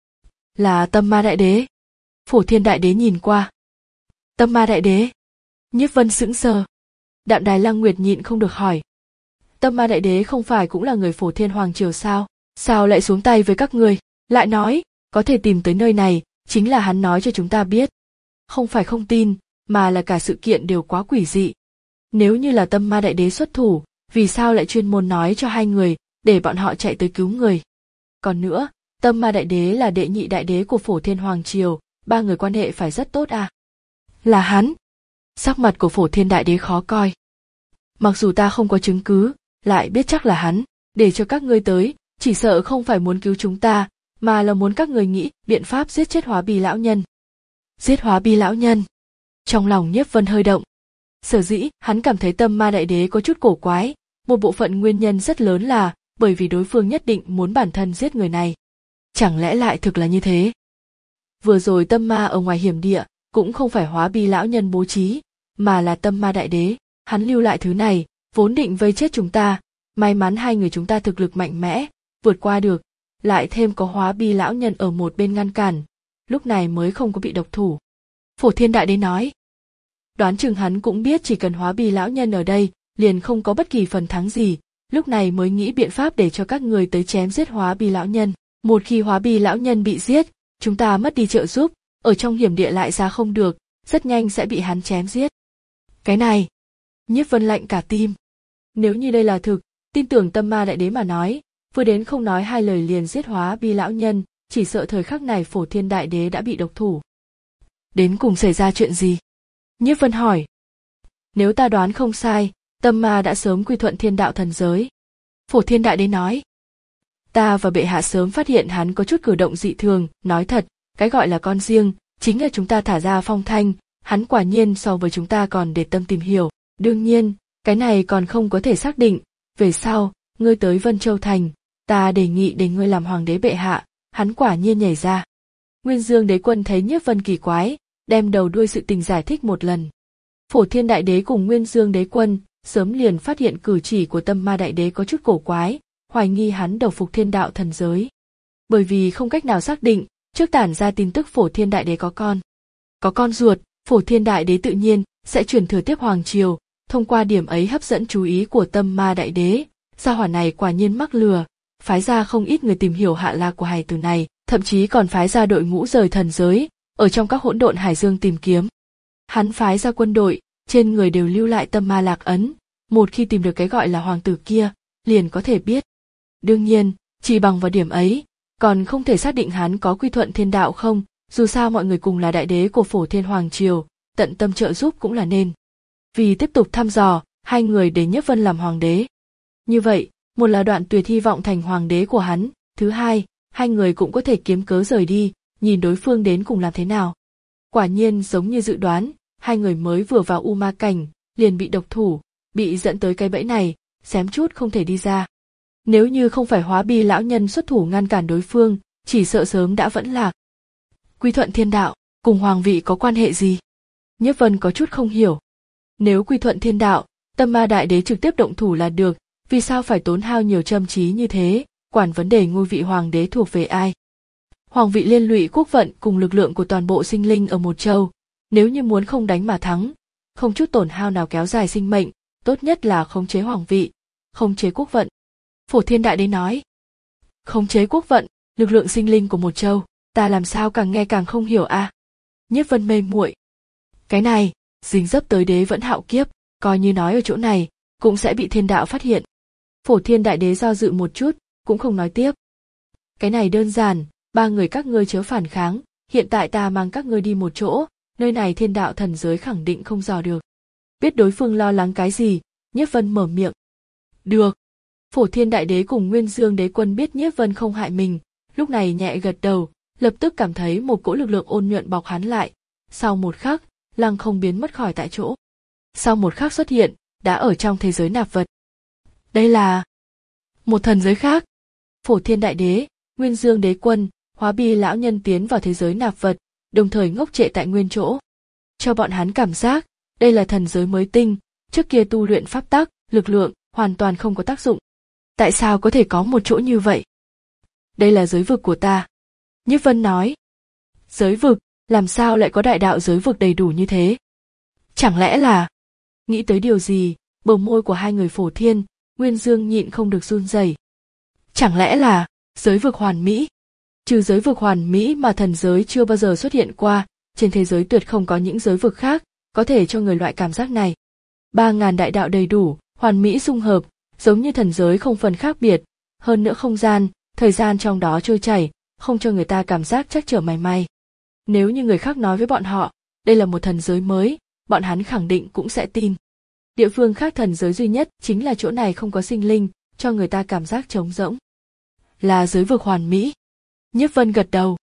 Là Tâm Ma Đại Đế. Phổ Thiên Đại Đế nhìn qua. Tâm Ma Đại Đế. Nhiếp Vân sững sờ. Đạm Đài Lăng Nguyệt nhịn không được hỏi. Tâm Ma Đại Đế không phải cũng là người Phổ Thiên Hoàng Triều sao? Sao lại xuống tay với các ngươi? Lại nói, có thể tìm tới nơi này, chính là hắn nói cho chúng ta biết. Không phải không tin, mà là cả sự kiện đều quá quỷ dị. Nếu như là Tâm Ma Đại Đế xuất thủ, vì sao lại chuyên môn nói cho hai người, để bọn họ chạy tới cứu người? Còn nữa, Tâm Ma Đại Đế là đệ nhị đại đế của Phổ Thiên Hoàng Triều, ba người quan hệ phải rất tốt à? Là hắn. Sắc mặt của Phổ Thiên Đại Đế khó coi. Mặc dù ta không có chứng cứ, lại biết chắc là hắn, để cho các ngươi tới, chỉ sợ không phải muốn cứu chúng ta, mà là muốn các người nghĩ biện pháp giết chết Hóa Bì lão nhân. Giết Hóa Bì lão nhân. Trong lòng Nhiếp Vân hơi động. Sở dĩ, hắn cảm thấy Tâm Ma Đại Đế có chút cổ quái, một bộ phận nguyên nhân rất lớn là bởi vì đối phương nhất định muốn bản thân giết người này. Chẳng lẽ lại thực là như thế? Vừa rồi Tâm Ma ở ngoài hiểm địa, cũng không phải Hóa Bì lão nhân bố trí, mà là Tâm Ma Đại Đế, hắn lưu lại thứ này, vốn định vây chết chúng ta, may mắn hai người chúng ta thực lực mạnh mẽ, vượt qua được, lại thêm có Hóa Bì lão nhân ở một bên ngăn cản, lúc này mới không có bị độc thủ. Phổ Thiên Đại Đế nói. Đoán chừng hắn cũng biết chỉ cần Hóa Bì lão nhân ở đây, liền không có bất kỳ phần thắng gì, lúc này mới nghĩ biện pháp để cho các người tới chém giết Hóa Bì lão nhân. Một khi Hóa Bì lão nhân bị giết, chúng ta mất đi trợ giúp, ở trong hiểm địa lại ra không được, rất nhanh sẽ bị hắn chém giết. Cái này, Nhiếp Vân lạnh cả tim. Nếu như đây là thực, tin tưởng Tâm Ma Đại Đế mà nói, vừa đến không nói hai lời liền giết Hóa Bì lão nhân, chỉ sợ thời khắc này Phổ Thiên Đại Đế đã bị độc thủ. Đến cùng xảy ra chuyện gì? Nhiếp Vân hỏi. Nếu ta đoán không sai, Tâm Ma đã sớm quy thuận Thiên Đạo thần giới. Phổ Thiên Đại Đế nói. Ta và bệ hạ sớm phát hiện hắn có chút cử động dị thường, nói thật, cái gọi là con riêng, chính là chúng ta thả ra phong thanh, hắn quả nhiên so với chúng ta còn để tâm tìm hiểu. Đương nhiên, cái này còn không có thể xác định, về sau, ngươi tới Vân Châu Thành, ta đề nghị để ngươi làm hoàng đế bệ hạ, hắn quả nhiên nhảy ra. Nguyên Dương Đế Quân thấy Nhiếp Vân kỳ quái, đem đầu đuôi sự tình giải thích một lần. Phổ Thiên Đại Đế cùng Nguyên Dương Đế Quân sớm liền phát hiện cử chỉ của Tâm Ma Đại Đế có chút cổ quái, hoài nghi hắn đầu phục Thiên Đạo thần giới. Bởi vì không cách nào xác định, trước tản ra tin tức Phổ Thiên Đại Đế có con. Có con ruột, Phổ Thiên Đại Đế tự nhiên sẽ truyền thừa tiếp hoàng triều, thông qua điểm ấy hấp dẫn chú ý của Tâm Ma Đại Đế, gia hỏa này quả nhiên mắc lừa, phái ra không ít người tìm hiểu hạ lạc của hài tử này, thậm chí còn phái ra đội ngũ rời thần giới, ở trong các hỗn độn hải dương tìm kiếm. Hắn phái ra quân đội, trên người đều lưu lại tâm ma lạc ấn, một khi tìm được cái gọi là hoàng tử kia, liền có thể biết. Đương nhiên, chỉ bằng vào điểm ấy, còn không thể xác định hắn có quy thuận Thiên Đạo không, dù sao mọi người cùng là đại đế của Phổ Thiên Hoàng Triều, tận tâm trợ giúp cũng là nên. Vì tiếp tục thăm dò, hai người để Nhiếp Vân làm hoàng đế. Như vậy, một là đoạn tuyệt hy vọng thành hoàng đế của hắn, thứ hai, hai người cũng có thể kiếm cớ rời đi, nhìn đối phương đến cùng làm thế nào. Quả nhiên giống như dự đoán, hai người mới vừa vào U Ma Cảnh, liền bị độc thủ, bị dẫn tới cái bẫy này, xém chút không thể đi ra. Nếu như không phải Hóa Bi lão nhân xuất thủ ngăn cản đối phương, chỉ sợ sớm đã vẫn lạc. Quy thuận Thiên Đạo, cùng hoàng vị có quan hệ gì? Nhiếp Vân có chút không hiểu. Nếu quy thuận Thiên Đạo, Tâm Ma Đại Đế trực tiếp động thủ là được, vì sao phải tốn hao nhiều châm trí như thế, quản vấn đề ngôi vị hoàng đế thuộc về ai? Hoàng vị liên lụy quốc vận cùng lực lượng của toàn bộ sinh linh ở một châu, nếu như muốn không đánh mà thắng, không chút tổn hao nào kéo dài sinh mệnh, tốt nhất là khống chế hoàng vị, khống chế quốc vận. Phổ Thiên Đại Đế nói, khống chế quốc vận, lực lượng sinh linh của một châu, ta làm sao càng nghe càng không hiểu a? À? Nhiếp Vân mê muội. Cái này, dính dấp tới đế vẫn hạo kiếp, coi như nói ở chỗ này, cũng sẽ bị Thiên Đạo phát hiện. Phổ Thiên Đại Đế do dự một chút, cũng không nói tiếp. Cái này đơn giản, ba người các ngươi chớ phản kháng, hiện tại ta mang các ngươi đi một chỗ, nơi này thiên đạo thần giới khẳng định không dò được. Biết đối phương lo lắng cái gì, Nhiếp Vân mở miệng. Được. Phổ Thiên Đại Đế cùng Nguyên Dương Đế Quân biết Nhiếp Vân không hại mình, lúc này nhẹ gật đầu, lập tức cảm thấy một cỗ lực lượng ôn nhuận bọc hắn lại. Sau một khắc, lăng không biến mất khỏi tại chỗ. Sau một khắc xuất hiện, đã ở trong thế giới nạp vật. Đây là một thần giới khác. Phổ Thiên Đại Đế, Nguyên Dương Đế Quân, Hóa Bi lão nhân tiến vào thế giới nạp vật, đồng thời ngốc trệ tại nguyên chỗ. Cho bọn hắn cảm giác, đây là thần giới mới tinh, trước kia tu luyện pháp tắc, lực lượng, hoàn toàn không có tác dụng. Tại sao có thể có một chỗ như vậy? Đây là giới vực của ta. Nhiếp Vân nói. Giới vực, làm sao lại có đại đạo giới vực đầy đủ như thế? Chẳng lẽ là... Nghĩ tới điều gì, bờ môi của hai người Phổ Thiên, Nguyên Dương nhịn không được run rẩy. Chẳng lẽ là giới vực hoàn mỹ? Trừ giới vực hoàn mỹ mà thần giới chưa bao giờ xuất hiện qua, trên thế giới tuyệt không có những giới vực khác có thể cho người loại cảm giác này. Ba ngàn đại đạo đầy đủ, hoàn mỹ dung hợp, giống như thần giới không phần khác biệt, hơn nữa không gian, thời gian trong đó trôi chảy, không cho người ta cảm giác trắc trở mảy may. Nếu như người khác nói với bọn họ, đây là một thần giới mới, bọn hắn khẳng định cũng sẽ tin. Địa phương khác thần giới duy nhất chính là chỗ này không có sinh linh, cho người ta cảm giác trống rỗng. Là giới vực hoàn mỹ. Nhiếp Vân gật đầu.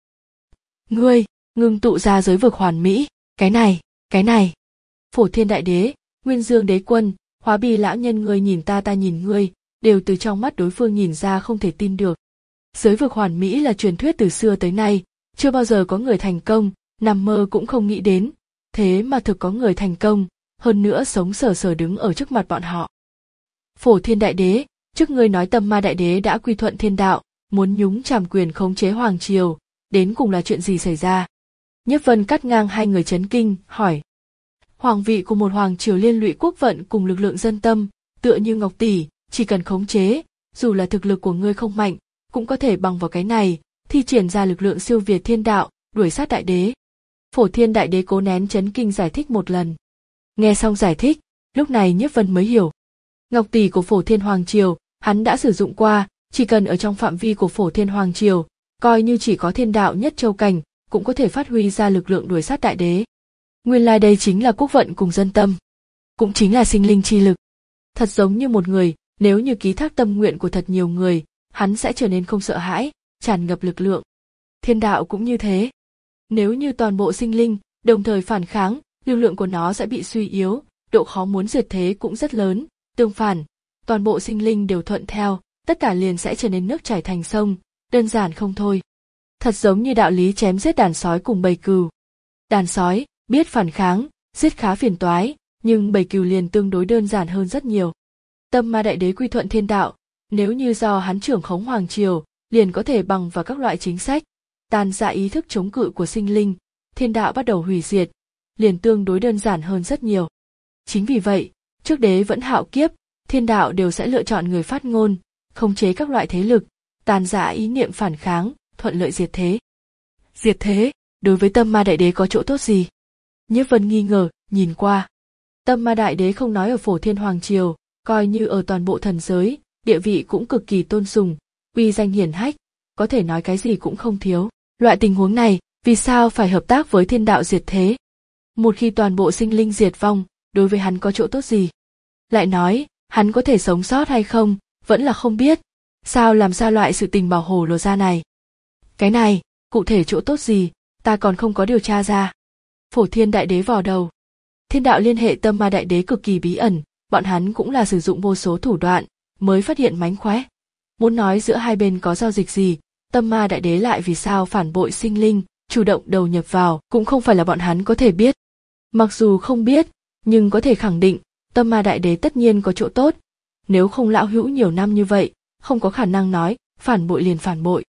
Ngươi, ngưng tụ ra giới vực hoàn mỹ, cái này, cái này. Phổ Thiên Đại Đế, Nguyên Dương Đế Quân, Hóa Bi lão nhân ngươi nhìn ta ta nhìn ngươi, đều từ trong mắt đối phương nhìn ra không thể tin được. Giới vực hoàn mỹ là truyền thuyết từ xưa tới nay, chưa bao giờ có người thành công, nằm mơ cũng không nghĩ đến, thế mà thực có người thành công, hơn nữa sống sờ sờ đứng ở trước mặt bọn họ. Phổ Thiên Đại Đế, trước ngươi nói Tâm Ma Đại Đế đã quy thuận thiên đạo, muốn nhúng chàm quyền khống chế hoàng triều, đến cùng là chuyện gì xảy ra? Nhiếp Vân cắt ngang hai người chấn kinh, hỏi. Hoàng vị của một hoàng triều liên lụy quốc vận cùng lực lượng dân tâm, tựa như Ngọc Tỷ, chỉ cần khống chế, dù là thực lực của ngươi không mạnh, cũng có thể bằng vào cái này, thi triển ra lực lượng siêu việt thiên đạo, đuổi sát đại đế. Phổ Thiên Đại Đế cố nén chấn kinh giải thích một lần. Nghe xong giải thích, lúc này Nhiếp Vân mới hiểu. Ngọc Tỷ của Phổ Thiên Hoàng Triều, hắn đã sử dụng qua, chỉ cần ở trong phạm vi của Phổ Thiên Hoàng Triều, coi như chỉ có thiên đạo nhất châu cảnh, cũng có thể phát huy ra lực lượng đuổi sát đại đế. Nguyên lai đây chính là quốc vận cùng dân tâm, cũng chính là sinh linh chi lực. Thật giống như một người, nếu như ký thác tâm nguyện của thật nhiều người, hắn sẽ trở nên không sợ hãi, tràn ngập lực lượng. Thiên đạo cũng như thế. Nếu như toàn bộ sinh linh đồng thời phản kháng, lực lượng của nó sẽ bị suy yếu, độ khó muốn diệt thế cũng rất lớn. Tương phản, toàn bộ sinh linh đều thuận theo, tất cả liền sẽ trở nên nước chảy thành sông, đơn giản không thôi. Thật giống như đạo lý chém giết đàn sói cùng bầy cừu. Đàn sói biết phản kháng, giết khá phiền toái, nhưng bầy cừu liền tương đối đơn giản hơn rất nhiều. Tâm Ma Đại Đế quy thuận thiên đạo, nếu như do hắn trưởng khống hoàng triều, liền có thể bằng vào các loại chính sách, tàn dạ ý thức chống cự của sinh linh, thiên đạo bắt đầu hủy diệt, liền tương đối đơn giản hơn rất nhiều. Chính vì vậy, trước đế vẫn hạo kiếp, thiên đạo đều sẽ lựa chọn người phát ngôn, khống chế các loại thế lực, tàn dạ ý niệm phản kháng, thuận lợi diệt thế. Diệt thế, đối với Tâm Ma Đại Đế có chỗ tốt gì? Nhiếp Vân nghi ngờ, nhìn qua. Tâm Ma Đại Đế không nói ở Phổ Thiên Hoàng Triều, coi như ở toàn bộ thần giới, địa vị cũng cực kỳ tôn sùng, uy danh hiển hách, có thể nói cái gì cũng không thiếu. Loại tình huống này, vì sao phải hợp tác với thiên đạo diệt thế? Một khi toàn bộ sinh linh diệt vong, đối với hắn có chỗ tốt gì? Lại nói, hắn có thể sống sót hay không, vẫn là không biết. Sao làm sao loại sự tình bảo hộ lồ ra này? Cái này, cụ thể chỗ tốt gì, ta còn không có điều tra ra. Phổ Thiên Đại Đế vò đầu. Thiên đạo liên hệ Tâm Ma Đại Đế cực kỳ bí ẩn, bọn hắn cũng là sử dụng vô số thủ đoạn, mới phát hiện mánh khóe. Muốn nói giữa hai bên có giao dịch gì, Tâm Ma Đại Đế lại vì sao phản bội sinh linh, chủ động đầu nhập vào, cũng không phải là bọn hắn có thể biết. Mặc dù không biết, nhưng có thể khẳng định, Tâm Ma Đại Đế tất nhiên có chỗ tốt. Nếu không lão hữu nhiều năm như vậy, không có khả năng nói, phản bội liền phản bội.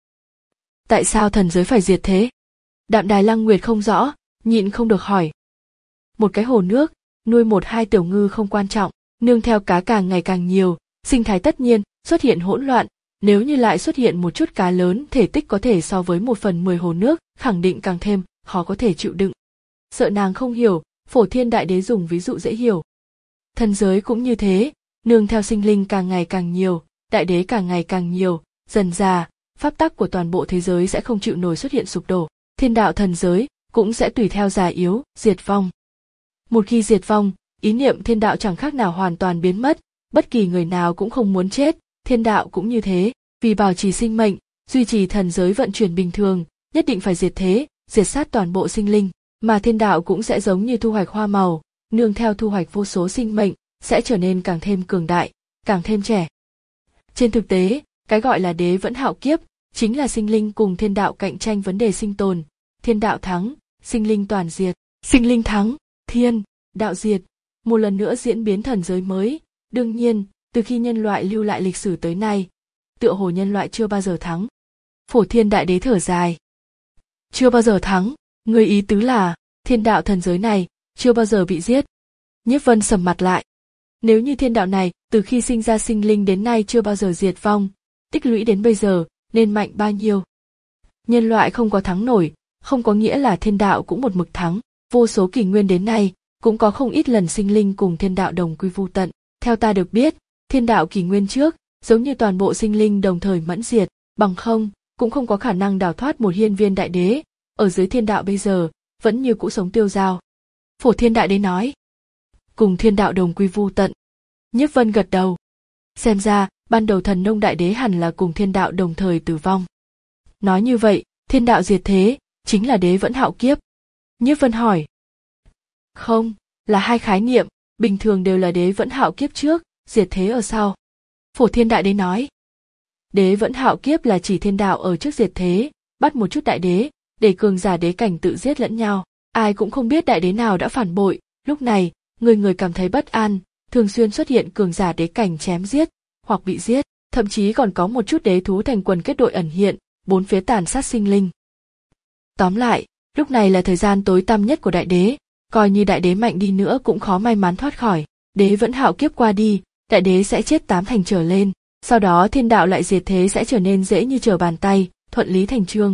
Tại sao thần giới phải diệt thế? Đạm Đài Lăng Nguyệt không rõ, nhịn không được hỏi. Một cái hồ nước, nuôi một hai tiểu ngư không quan trọng, nương theo cá càng ngày càng nhiều, sinh thái tất nhiên xuất hiện hỗn loạn. Nếu như lại xuất hiện một chút cá lớn thể tích có thể so với một phần mười hồ nước, khẳng định càng thêm khó có thể chịu đựng. Sợ nàng không hiểu, Phổ Thiên Đại Đế dùng ví dụ dễ hiểu. Thần giới cũng như thế, nương theo sinh linh càng ngày càng nhiều, đại đế càng ngày càng nhiều, Dần dà, pháp tắc của toàn bộ thế giới sẽ không chịu nổi xuất hiện sụp đổ, thiên đạo thần giới cũng sẽ tùy theo già yếu, diệt vong. Một khi diệt vong, ý niệm thiên đạo chẳng khác nào hoàn toàn biến mất, bất kỳ người nào cũng không muốn chết, thiên đạo cũng như thế, vì bảo trì sinh mệnh, duy trì thần giới vận chuyển bình thường, nhất định phải diệt thế, diệt sát toàn bộ sinh linh, mà thiên đạo cũng sẽ giống như thu hoạch hoa màu, nương theo thu hoạch vô số sinh mệnh, sẽ trở nên càng thêm cường đại, càng thêm trẻ. Trên thực tế, cái gọi là đế vẫn hạo kiếp, chính là sinh linh cùng thiên đạo cạnh tranh vấn đề sinh tồn, thiên đạo thắng, sinh linh toàn diệt, sinh linh thắng, thiên đạo diệt, một lần nữa diễn biến thần giới mới. Đương nhiên, từ khi nhân loại lưu lại lịch sử tới nay, tựa hồ nhân loại chưa bao giờ thắng. Phổ Thiên Đại Đế thở dài. Chưa bao giờ thắng, người ý tứ là, thiên đạo thần giới này, chưa bao giờ bị giết. Nhiếp Vân sầm mặt lại. Nếu như thiên đạo này, từ khi sinh ra sinh linh đến nay chưa bao giờ diệt vong, tích lũy đến bây giờ, nên mạnh bao nhiêu? Nhân loại không có thắng nổi, không có nghĩa là thiên đạo cũng một mực thắng. Vô số kỷ nguyên đến nay, cũng có không ít lần sinh linh cùng thiên đạo đồng quy vu tận. Theo ta được biết, thiên đạo kỷ nguyên trước, giống như toàn bộ sinh linh đồng thời mẫn diệt, bằng không, cũng không có khả năng đào thoát một hiên viên đại đế, ở dưới thiên đạo bây giờ, vẫn như cũ sống tiêu dao. Phổ Thiên Đại Đế nói, cùng thiên đạo đồng quy vu tận. Nhiếp Vân gật đầu. Xem ra, ban đầu thần nông đại đế hẳn là cùng thiên đạo đồng thời tử vong. Nói như vậy, thiên đạo diệt thế, chính là đế vẫn hạo kiếp. Nhiếp Vân hỏi. Không, là hai khái niệm, bình thường đều là đế vẫn hạo kiếp trước, diệt thế ở sau. Phổ Thiên Đại Đế nói. Đế vẫn hạo kiếp là chỉ thiên đạo ở trước diệt thế, bắt một chút đại đế, để cường giả đế cảnh tự giết lẫn nhau. Ai cũng không biết đại đế nào đã phản bội, lúc này, người người cảm thấy bất an, thường xuyên xuất hiện cường giả đế cảnh chém giết, hoặc bị giết, thậm chí còn có một chút đế thú thành quần kết đội ẩn hiện, bốn phía tàn sát sinh linh. Tóm lại, lúc này là thời gian tối tăm nhất của đại đế, coi như đại đế mạnh đi nữa cũng khó may mắn thoát khỏi. Đế vẫn hạo kiếp qua đi, đại đế sẽ chết tám thành trở lên, sau đó thiên đạo lại diệt thế sẽ trở nên dễ như trở bàn tay, thuận lý thành chương.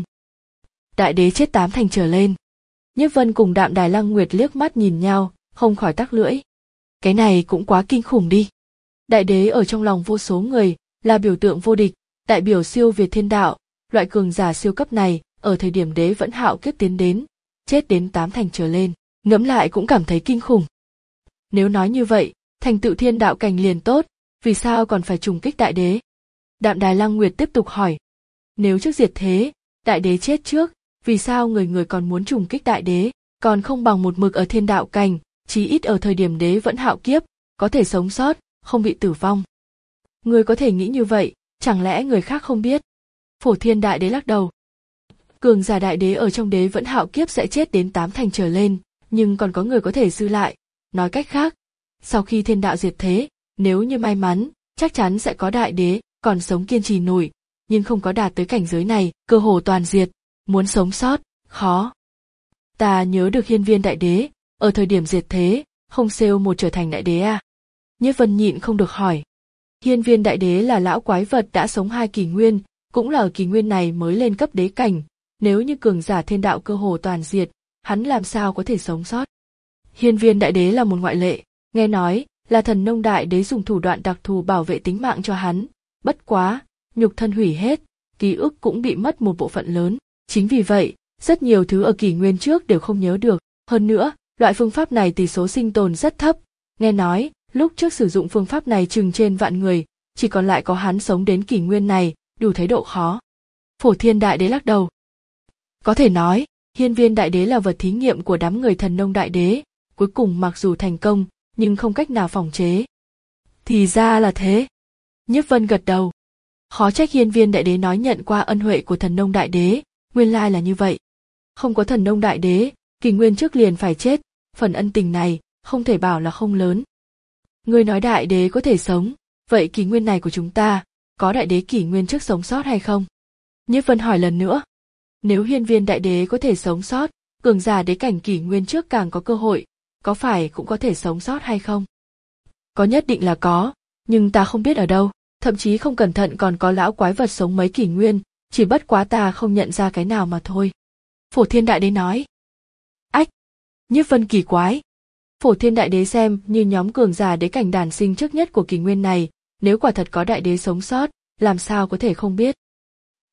Đại đế chết tám thành trở lên. Nhiếp Vân cùng Đạm Đài Lăng Nguyệt liếc mắt nhìn nhau, không khỏi tắc lưỡi. Cái này cũng quá kinh khủng đi. Đại đế ở trong lòng vô số người, là biểu tượng vô địch, đại biểu siêu việt thiên đạo, loại cường giả siêu cấp này, ở thời điểm đế vẫn hạo kiếp tiến đến, chết đến tám thành trở lên, ngẫm lại cũng cảm thấy kinh khủng. Nếu nói như vậy, thành tựu thiên đạo cảnh liền tốt, vì sao còn phải trùng kích đại đế? Đạm Đài Lăng Nguyệt tiếp tục hỏi. Nếu trước diệt thế, đại đế chết trước, vì sao người người còn muốn trùng kích đại đế, còn không bằng một mực ở thiên đạo cảnh, chí ít ở thời điểm đế vẫn hạo kiếp, có thể sống sót, không bị tử vong. Người có thể nghĩ như vậy, chẳng lẽ người khác không biết? Phổ Thiên Đại Đế lắc đầu. Cường giả đại đế ở trong đế vẫn hạo kiếp sẽ chết đến tám thành trở lên, nhưng còn có người có thể dư lại. Nói cách khác, sau khi thiên đạo diệt thế, nếu như may mắn, chắc chắn sẽ có đại đế, còn sống kiên trì nổi, nhưng không có đạt tới cảnh giới này, cơ hồ toàn diệt, muốn sống sót, khó. Ta nhớ được hiên viên đại đế, ở thời điểm diệt thế, không xêu một trở thành đại đế à? Nhiếp Vân nhịn không được hỏi. Hiên viên đại đế là lão quái vật đã sống hai kỷ nguyên, cũng là ở kỷ nguyên này mới lên cấp đế cảnh, nếu như cường giả thiên đạo cơ hồ toàn diệt, hắn làm sao có thể sống sót? Hiên viên đại đế là một ngoại lệ, nghe nói là thần nông đại đế dùng thủ đoạn đặc thù bảo vệ tính mạng cho hắn, bất quá, nhục thân hủy hết, ký ức cũng bị mất một bộ phận lớn, chính vì vậy, rất nhiều thứ ở kỷ nguyên trước đều không nhớ được, hơn nữa, loại phương pháp này tỷ số sinh tồn rất thấp, nghe nói, lúc trước sử dụng phương pháp này chừng trên vạn người, chỉ còn lại có hắn sống đến kỷ nguyên này, đủ thấy độ khó. Phổ Thiên Đại Đế lắc đầu. Có thể nói, hiên viên đại đế là vật thí nghiệm của đám người thần nông đại đế, cuối cùng mặc dù thành công, nhưng không cách nào phòng chế. Thì ra là thế. Nhiếp Vân gật đầu. Khó trách hiên viên đại đế nói nhận qua ân huệ của thần nông đại đế, nguyên lai là như vậy. Không có thần nông đại đế, kỷ nguyên trước liền phải chết, phần ân tình này, không thể bảo là không lớn. Ngươi nói đại đế có thể sống, vậy kỷ nguyên này của chúng ta, có đại đế kỷ nguyên trước sống sót hay không? Nhiếp Vân hỏi lần nữa. Nếu hiên viên đại đế có thể sống sót, cường giả đế cảnh kỷ nguyên trước càng có cơ hội, có phải cũng có thể sống sót hay không? Có nhất định là có, nhưng ta không biết ở đâu, thậm chí không cẩn thận còn có lão quái vật sống mấy kỷ nguyên, chỉ bất quá ta không nhận ra cái nào mà thôi. Phổ Thiên Đại Đế nói. Ách! Nhiếp Vân kỳ quái. Phổ Thiên Đại Đế xem như nhóm cường giả đế cảnh đản sinh trước nhất của kỷ nguyên này, nếu quả thật có đại đế sống sót, làm sao có thể không biết,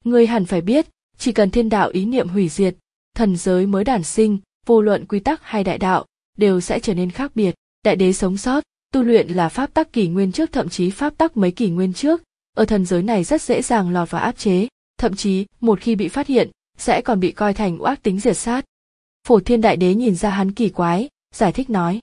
Ngươi hẳn phải biết, chỉ cần thiên đạo ý niệm hủy diệt, thần giới mới đản sinh, vô luận quy tắc hay đại đạo, đều sẽ trở nên khác biệt. Đại đế sống sót, tu luyện là pháp tắc kỷ nguyên trước, thậm chí pháp tắc mấy kỷ nguyên trước, ở thần giới này rất dễ dàng lọt vào áp chế, thậm chí một khi bị phát hiện, sẽ còn bị coi thành oác tính diệt sát. Phổ Thiên Đại Đế nhìn ra hắn kỳ quái, giải thích nói.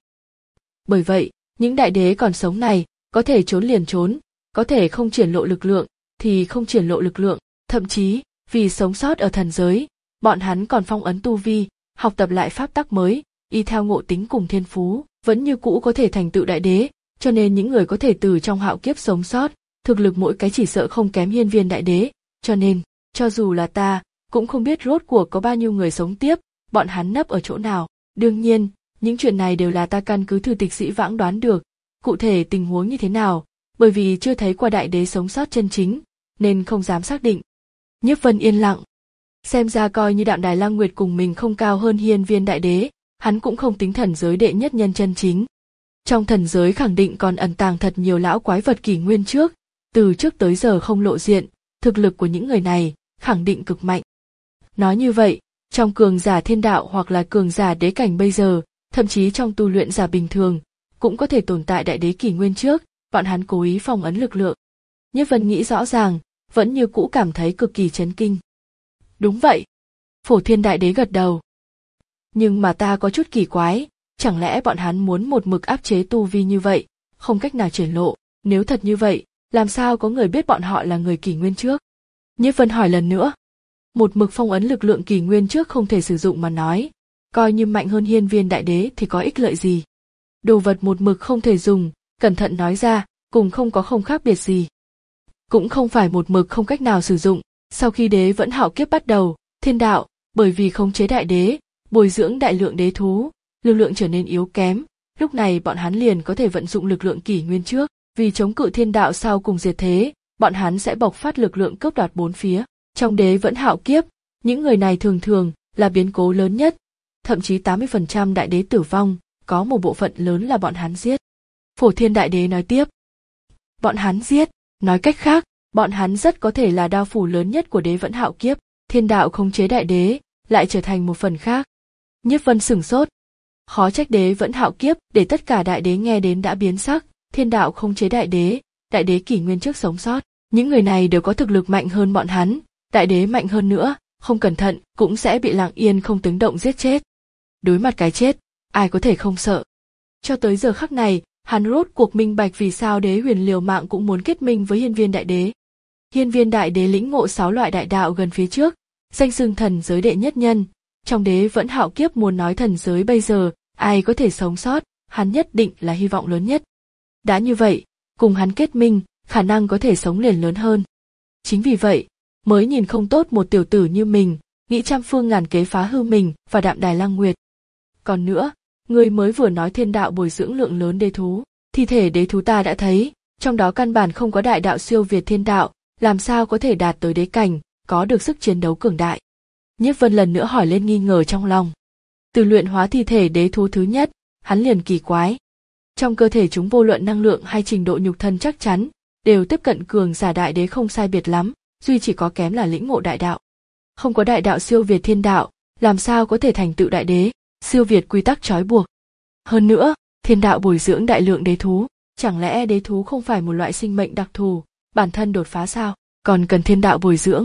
Bởi vậy, những đại đế còn sống này, có thể trốn liền trốn, có thể không triển lộ lực lượng, thì không triển lộ lực lượng, thậm chí, vì sống sót ở thần giới, bọn hắn còn phong ấn tu vi, học tập lại pháp tắc mới, y theo ngộ tính cùng thiên phú, vẫn như cũ có thể thành tựu đại đế, cho nên những người có thể từ trong hạo kiếp sống sót, thực lực mỗi cái chỉ sợ không kém hiên viên đại đế, cho nên, cho dù là ta, cũng không biết rốt cuộc có bao nhiêu người sống tiếp, bọn hắn nấp ở chỗ nào. Đương nhiên, những chuyện này đều là ta căn cứ thư tịch dĩ vãng đoán được, cụ thể tình huống như thế nào, bởi vì chưa thấy qua đại đế sống sót chân chính, nên không dám xác định. Nhiếp Vân yên lặng. Xem ra coi như Đạm Đài Lăng Nguyệt cùng mình không cao hơn hiên viên đại đế, hắn cũng không tính thần giới đệ nhất nhân chân chính. Trong thần giới khẳng định còn ẩn tàng thật nhiều lão quái vật kỷ nguyên trước, từ trước tới giờ không lộ diện, thực lực của những người này khẳng định cực mạnh. Nói như vậy, trong cường giả thiên đạo hoặc là cường giả đế cảnh bây giờ, thậm chí trong tu luyện giả bình thường, cũng có thể tồn tại đại đế kỷ nguyên trước, bọn hắn cố ý phong ấn lực lượng. Nhiếp Vân nghĩ rõ ràng, vẫn như cũ cảm thấy cực kỳ chấn kinh. Đúng vậy. Phổ Thiên Đại Đế gật đầu. Nhưng mà ta có chút kỳ quái, chẳng lẽ bọn hắn muốn một mực áp chế tu vi như vậy, không cách nào triển lộ, nếu thật như vậy, làm sao có người biết bọn họ là người kỷ nguyên trước? Nhiếp Vân hỏi lần nữa. Một mực phong ấn lực lượng kỷ nguyên trước không thể sử dụng mà nói, coi như mạnh hơn hiên viên đại đế thì có ích lợi gì? Đồ vật một mực không thể dùng, cẩn thận nói ra, cùng không có không khác biệt gì. Cũng không phải một mực không cách nào sử dụng, sau khi đế vẫn hạo kiếp bắt đầu, thiên đạo, bởi vì khống chế đại đế, bồi dưỡng đại lượng đế thú, lực lượng trở nên yếu kém, lúc này bọn hắn liền có thể vận dụng lực lượng kỷ nguyên trước, vì chống cự thiên đạo sau cùng diệt thế, bọn hắn sẽ bộc phát lực lượng cướp đoạt bốn phía. Trong đế vẫn hạo kiếp, những người này thường thường là biến cố lớn nhất, thậm chí tám mươi phần trăm đại đế tử vong, có một bộ phận lớn là bọn hắn giết. Phổ Thiên Đại Đế nói tiếp. Bọn hắn giết, nói cách khác, bọn hắn rất có thể là đao phủ lớn nhất của đế vẫn hạo kiếp, thiên đạo khống chế đại đế, lại trở thành một phần khác. Nhiếp Vân sửng sốt. Khó trách đế vẫn hạo kiếp để tất cả đại đế nghe đến đã biến sắc, thiên đạo khống chế đại đế, đại đế kỷ nguyên trước sống sót, những người này đều có thực lực mạnh hơn bọn hắn. Đại đế mạnh hơn nữa, không cẩn thận cũng sẽ bị lặng yên không tiếng động giết chết. Đối mặt cái chết, ai có thể không sợ. Cho tới giờ khắc này, hắn rốt cuộc minh bạch vì sao đế huyền liều mạng cũng muốn kết minh với hiên viên đại đế. Hiên viên đại đế lĩnh ngộ sáu loại đại đạo gần phía trước, danh xưng thần giới đệ nhất nhân. Trong đế vẫn hạo kiếp muốn nói thần giới bây giờ, ai có thể sống sót, hắn nhất định là hy vọng lớn nhất. Đã như vậy, cùng hắn kết minh, khả năng có thể sống liền lớn hơn. Chính vì vậy, mới nhìn không tốt một tiểu tử như mình, nghĩ trăm phương ngàn kế phá hư mình và Đạm Đài Lăng Nguyệt. Còn nữa, ngươi mới vừa nói thiên đạo bồi dưỡng lượng lớn đế thú, thi thể đế thú ta đã thấy, trong đó căn bản không có đại đạo siêu việt thiên đạo, làm sao có thể đạt tới đế cảnh, có được sức chiến đấu cường đại. Nhiếp Vân lần nữa hỏi lên nghi ngờ trong lòng. Từ luyện hóa thi thể đế thú thứ nhất, hắn liền kỳ quái. Trong cơ thể chúng vô luận năng lượng hay trình độ nhục thân chắc chắn, đều tiếp cận cường giả đại đế không sai biệt lắm. Duy chỉ có kém là lĩnh ngộ đại đạo. Không có đại đạo siêu việt thiên đạo, làm sao có thể thành tựu đại đế, siêu việt quy tắc trói buộc. Hơn nữa, thiên đạo bồi dưỡng đại lượng đế thú, chẳng lẽ đế thú không phải một loại sinh mệnh đặc thù, bản thân đột phá sao, còn cần thiên đạo bồi dưỡng.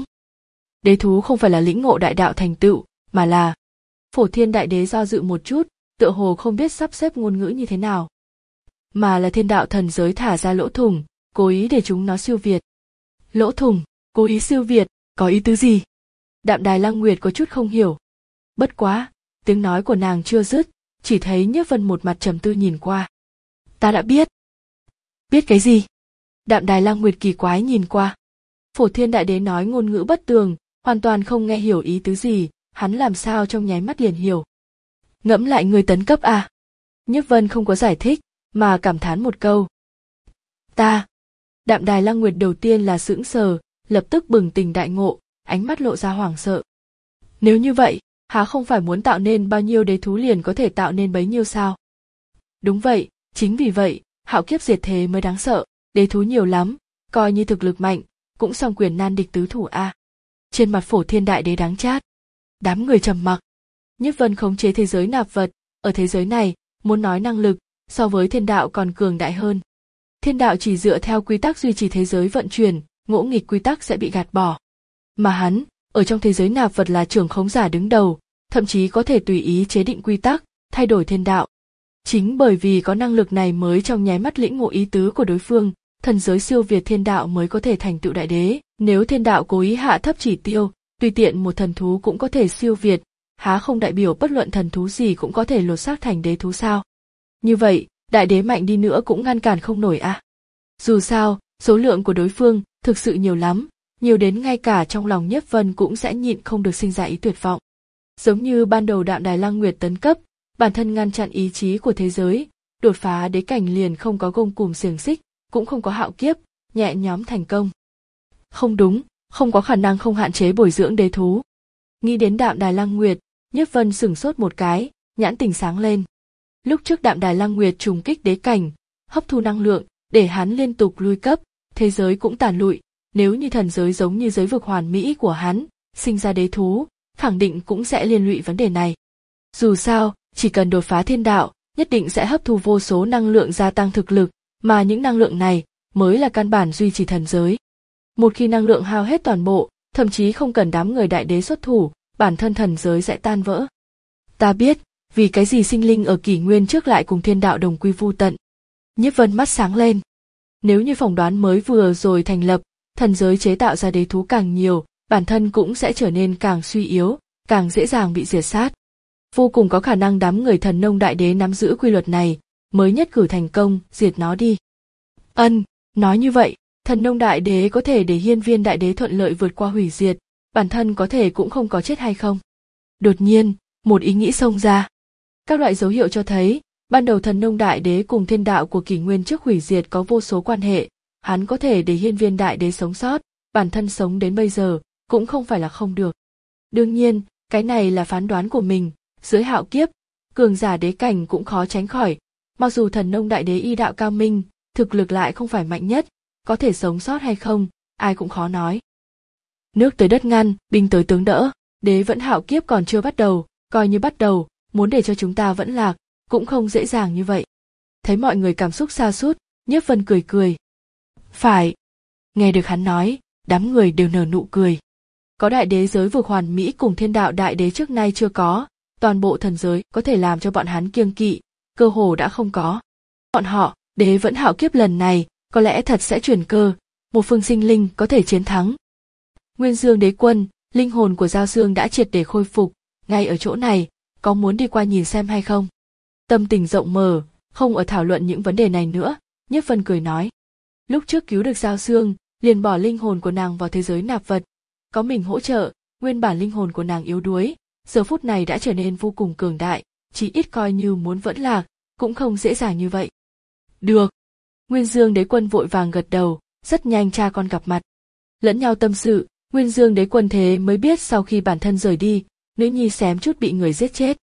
Đế thú không phải là lĩnh ngộ đại đạo thành tựu, mà là... Phổ Thiên Đại Đế do dự một chút, tựa hồ không biết sắp xếp ngôn ngữ như thế nào. Mà là thiên đạo thần giới thả ra lỗ thủng, cố ý để chúng nó siêu việt. Lỗ thủng, cố ý siêu việt, có ý tứ gì? Đạm Đài Lăng Nguyệt có chút không hiểu. Bất quá, tiếng nói của nàng chưa dứt, chỉ thấy Nhiếp Vân một mặt trầm tư nhìn qua. Ta đã biết. Biết cái gì? Đạm Đài Lăng Nguyệt kỳ quái nhìn qua. Phổ Thiên Đại Đế nói ngôn ngữ bất tường, hoàn toàn không nghe hiểu ý tứ gì, hắn làm sao trong nháy mắt liền hiểu. Ngẫm lại người tấn cấp à? Nhiếp Vân không có giải thích, mà cảm thán một câu. Ta. Đạm Đài Lăng Nguyệt đầu tiên là sững sờ, lập tức bừng tỉnh đại ngộ, ánh mắt lộ ra hoảng sợ. Nếu như vậy, há không phải muốn tạo nên bao nhiêu đế thú liền có thể tạo nên bấy nhiêu sao? Đúng vậy, chính vì vậy, hạo kiếp diệt thế mới đáng sợ, đế thú nhiều lắm, coi như thực lực mạnh, cũng song quyền nan địch tứ thủ a. trên mặt Phổ Thiên Đại Đế đắng chát. Đám người trầm mặc. Nhiếp Vân khống chế thế giới nạp vật, ở thế giới này, muốn nói năng lực, so với thiên đạo còn cường đại hơn. Thiên đạo chỉ dựa theo quy tắc duy trì thế giới vận chuyển, ngỗ nghịch quy tắc sẽ bị gạt bỏ. Mà hắn, ở trong thế giới nạp vật là trưởng khống giả đứng đầu, thậm chí có thể tùy ý chế định quy tắc, thay đổi thiên đạo. Chính bởi vì có năng lực này mới trong nháy mắt lĩnh ngộ ý tứ của đối phương, thần giới siêu việt thiên đạo mới có thể thành tựu đại đế. Nếu thiên đạo cố ý hạ thấp chỉ tiêu, tùy tiện một thần thú cũng có thể siêu việt, há không đại biểu bất luận thần thú gì cũng có thể lột xác thành đế thú sao? Như vậy, đại đế mạnh đi nữa cũng ngăn cản không nổi à? Dù sao, số lượng của đối phương thực sự nhiều lắm, nhiều đến ngay cả trong lòng Nhiếp Vân cũng sẽ nhịn không được sinh ra ý tuyệt vọng. Giống như ban đầu Đạm Đài Lăng Nguyệt tấn cấp, bản thân ngăn chặn ý chí của thế giới, đột phá đế cảnh liền không có gông cùm xiềng xích, cũng không có hạo kiếp, nhẹ nhõm thành công. Không đúng, không có khả năng không hạn chế bồi dưỡng đế thú. Nghĩ đến Đạm Đài Lăng Nguyệt, Nhiếp Vân sửng sốt một cái, nhãn tình sáng lên. Lúc trước Đạm Đài Lăng Nguyệt trùng kích đế cảnh, hấp thu năng lượng, để hắn liên tục lui cấp, thế giới cũng tàn lụi, nếu như thần giới giống như giới vực hoàn mỹ của hắn, sinh ra đế thú, khẳng định cũng sẽ liên lụy vấn đề này. Dù sao, chỉ cần đột phá thiên đạo, nhất định sẽ hấp thu vô số năng lượng gia tăng thực lực, mà những năng lượng này mới là căn bản duy trì thần giới. Một khi năng lượng hao hết toàn bộ, thậm chí không cần đám người đại đế xuất thủ, bản thân thần giới sẽ tan vỡ. Ta biết, vì cái gì sinh linh ở kỷ nguyên trước lại cùng thiên đạo đồng quy vu tận. Nhiếp Vân mắt sáng lên. Nếu như phỏng đoán mới vừa rồi thành lập, thần giới chế tạo ra đế thú càng nhiều, bản thân cũng sẽ trở nên càng suy yếu, càng dễ dàng bị diệt sát. Vô cùng có khả năng đám người thần nông đại đế nắm giữ quy luật này, mới nhất cử thành công, diệt nó đi. Ân, nói như vậy, thần nông đại đế có thể để hiên viên đại đế thuận lợi vượt qua hủy diệt, bản thân có thể cũng không có chết hay không? Đột nhiên, một ý nghĩ xông ra. Các loại dấu hiệu cho thấy, ban đầu thần nông đại đế cùng thiên đạo của kỷ nguyên trước hủy diệt có vô số quan hệ, hắn có thể để hiên viên đại đế sống sót, bản thân sống đến bây giờ, cũng không phải là không được. Đương nhiên, cái này là phán đoán của mình, dưới hạo kiếp, cường giả đế cảnh cũng khó tránh khỏi, mặc dù thần nông đại đế y đạo cao minh, thực lực lại không phải mạnh nhất, có thể sống sót hay không, ai cũng khó nói. Nước tới đất ngăn, binh tới tướng đỡ, đế vẫn hạo kiếp còn chưa bắt đầu, coi như bắt đầu, muốn để cho chúng ta vẫn lạc, cũng không dễ dàng như vậy. Thấy mọi người cảm xúc sa sút, Nhiếp Vân cười cười. Phải. Nghe được hắn nói, đám người đều nở nụ cười. Có đại đế giới vực hoàn mỹ cùng thiên đạo đại đế trước nay chưa có, toàn bộ thần giới có thể làm cho bọn hắn kiêng kỵ, cơ hồ đã không có. Bọn họ, đế vẫn hạo kiếp lần này, có lẽ thật sẽ chuyển cơ, một phương sinh linh có thể chiến thắng. Nguyên Dương Đế Quân, linh hồn của Giao Dương đã triệt để khôi phục, ngay ở chỗ này, có muốn đi qua nhìn xem hay không? Tâm tình rộng mở, không ở thảo luận những vấn đề này nữa, Nhiếp Vân cười nói. Lúc trước cứu được Giao Dương, liền bỏ linh hồn của nàng vào thế giới nạp vật. Có mình hỗ trợ, nguyên bản linh hồn của nàng yếu đuối, giờ phút này đã trở nên vô cùng cường đại, chỉ ít coi như muốn vẫn lạc, cũng không dễ dàng như vậy. Được. Nguyên Dương Đế Quân vội vàng gật đầu, rất nhanh cha con gặp mặt. Lẫn nhau tâm sự, Nguyên Dương Đế Quân thế mới biết sau khi bản thân rời đi, nữ nhi xém chút bị người giết chết.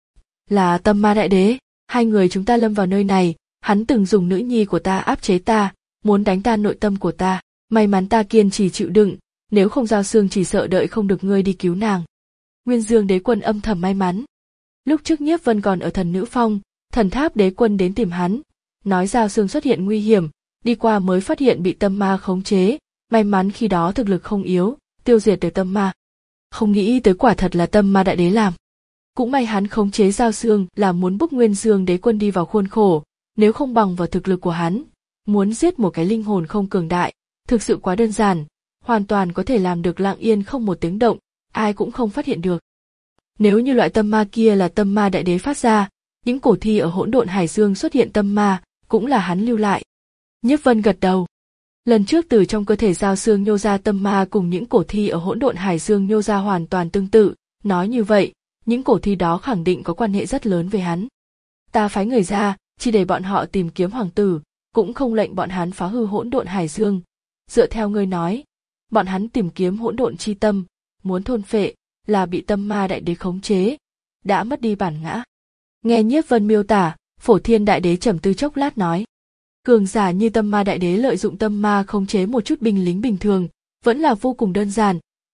Là Tâm Ma Đại Đế, hai người chúng ta lâm vào nơi này, hắn từng dùng nữ nhi của ta áp chế ta, muốn đánh tan nội tâm của ta, may mắn ta kiên trì chịu đựng, nếu không Giao Xương chỉ sợ đợi không được ngươi đi cứu nàng. Nguyên Dương Đế Quân âm thầm may mắn. Lúc trước Nhiếp Vân còn ở Thần Nữ Phong, Thần Tháp Đế Quân đến tìm hắn, nói Giao Xương xuất hiện nguy hiểm, đi qua mới phát hiện bị tâm ma khống chế, may mắn khi đó thực lực không yếu, tiêu diệt được tâm ma. Không nghĩ tới quả thật là Tâm Ma Đại Đế làm. Cũng may hắn khống chế Giao Xương là muốn bức Nguyên Dương Đế Quân đi vào khuôn khổ, nếu không bằng vào thực lực của hắn, muốn giết một cái linh hồn không cường đại, thực sự quá đơn giản, hoàn toàn có thể làm được lặng yên không một tiếng động, ai cũng không phát hiện được. Nếu như loại tâm ma kia là Tâm Ma Đại Đế phát ra, những cổ thi ở hỗn độn hải dương xuất hiện tâm ma, cũng là hắn lưu lại. Nhiếp Vân gật đầu. Lần trước từ trong cơ thể Giao Xương nhô ra tâm ma cùng những cổ thi ở hỗn độn hải dương nhô ra hoàn toàn tương tự, nói như vậy, những cổ thi đó khẳng định có quan hệ rất lớn với hắn. Ta phái người ra, chỉ để bọn họ tìm kiếm hoàng tử, cũng không lệnh bọn hắn phá hư hỗn độn hải dương. Dựa theo ngươi nói, bọn hắn tìm kiếm hỗn độn chi tâm, muốn thôn phệ, là bị Tâm Ma Đại Đế khống chế, đã mất đi bản ngã. Nghe Nhiếp Vân miêu tả, Phổ Thiên Đại Đế trầm tư chốc lát nói. Cường giả như Tâm Ma Đại Đế lợi dụng tâm ma khống chế một chút binh lính bình thường, vẫn là vô cùng đơn giản,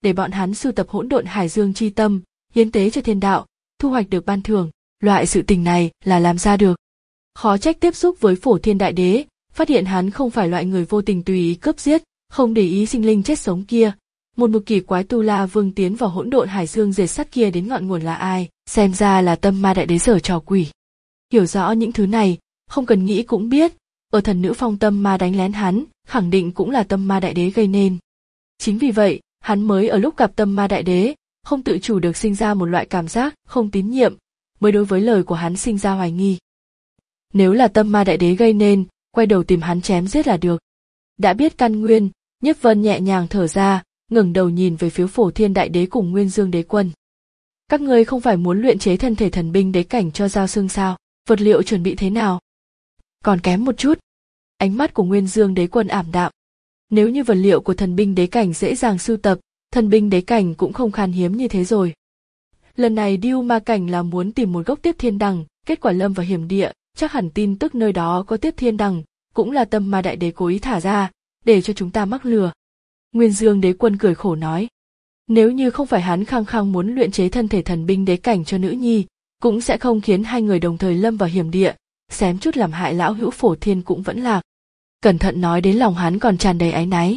để bọn hắn sưu tập hỗn độn hải dương chi tâm, hiến tế cho thiên đạo, thu hoạch được ban thưởng. Loại sự tình này là làm ra được. Khó trách tiếp xúc với Phổ Thiên Đại Đế, phát hiện hắn không phải loại người vô tình tùy ý cướp giết, không để ý sinh linh chết sống kia. Một mực kỳ quái Tu La Vương tiến vào hỗn độn hải dương dệt sắt kia đến ngọn nguồn là ai, xem ra là Tâm Ma Đại Đế giở trò quỷ. Hiểu rõ những thứ này, không cần nghĩ cũng biết, ở Thần Nữ Phong Tâm Ma đánh lén hắn, khẳng định cũng là Tâm Ma Đại Đế gây nên. Chính vì vậy, hắn mới ở lúc gặp Tâm Ma Đại Đế, không tự chủ được sinh ra một loại cảm giác không tín nhiệm, mới đối với lời của hắn sinh ra hoài nghi. Nếu là Tâm Ma Đại Đế gây nên, quay đầu tìm hắn chém giết là được. Đã biết căn nguyên, Nhiếp Vân nhẹ nhàng thở ra, ngẩng đầu nhìn về phía Phổ Thiên Đại Đế cùng Nguyên Dương Đế Quân. Các ngươi không phải muốn luyện chế thân thể thần binh đế cảnh cho Giao Xương sao? Vật liệu chuẩn bị thế nào? Còn kém một chút. Ánh mắt của Nguyên Dương Đế Quân ảm đạm. Nếu như vật liệu của thần binh đế cảnh dễ dàng sưu tập, thần binh đế cảnh cũng không khan hiếm như thế rồi. Lần này Điêu Ma Cảnh là muốn tìm một gốc Tiếp Thiên Đằng, kết quả lâm vào hiểm địa, chắc hẳn tin tức nơi đó có Tiếp Thiên Đằng, cũng là Tâm Ma Đại Đế cố ý thả ra, để cho chúng ta mắc lừa. Nguyên Dương Đế Quân cười khổ nói. Nếu như không phải hắn khăng khăng muốn luyện chế thân thể thần binh đế cảnh cho nữ nhi, cũng sẽ không khiến hai người đồng thời lâm vào hiểm địa, xém chút làm hại lão hữu Phổ Thiên cũng vẫn lạc. Cẩn thận nói đến lòng hắn còn tràn đầy áy náy.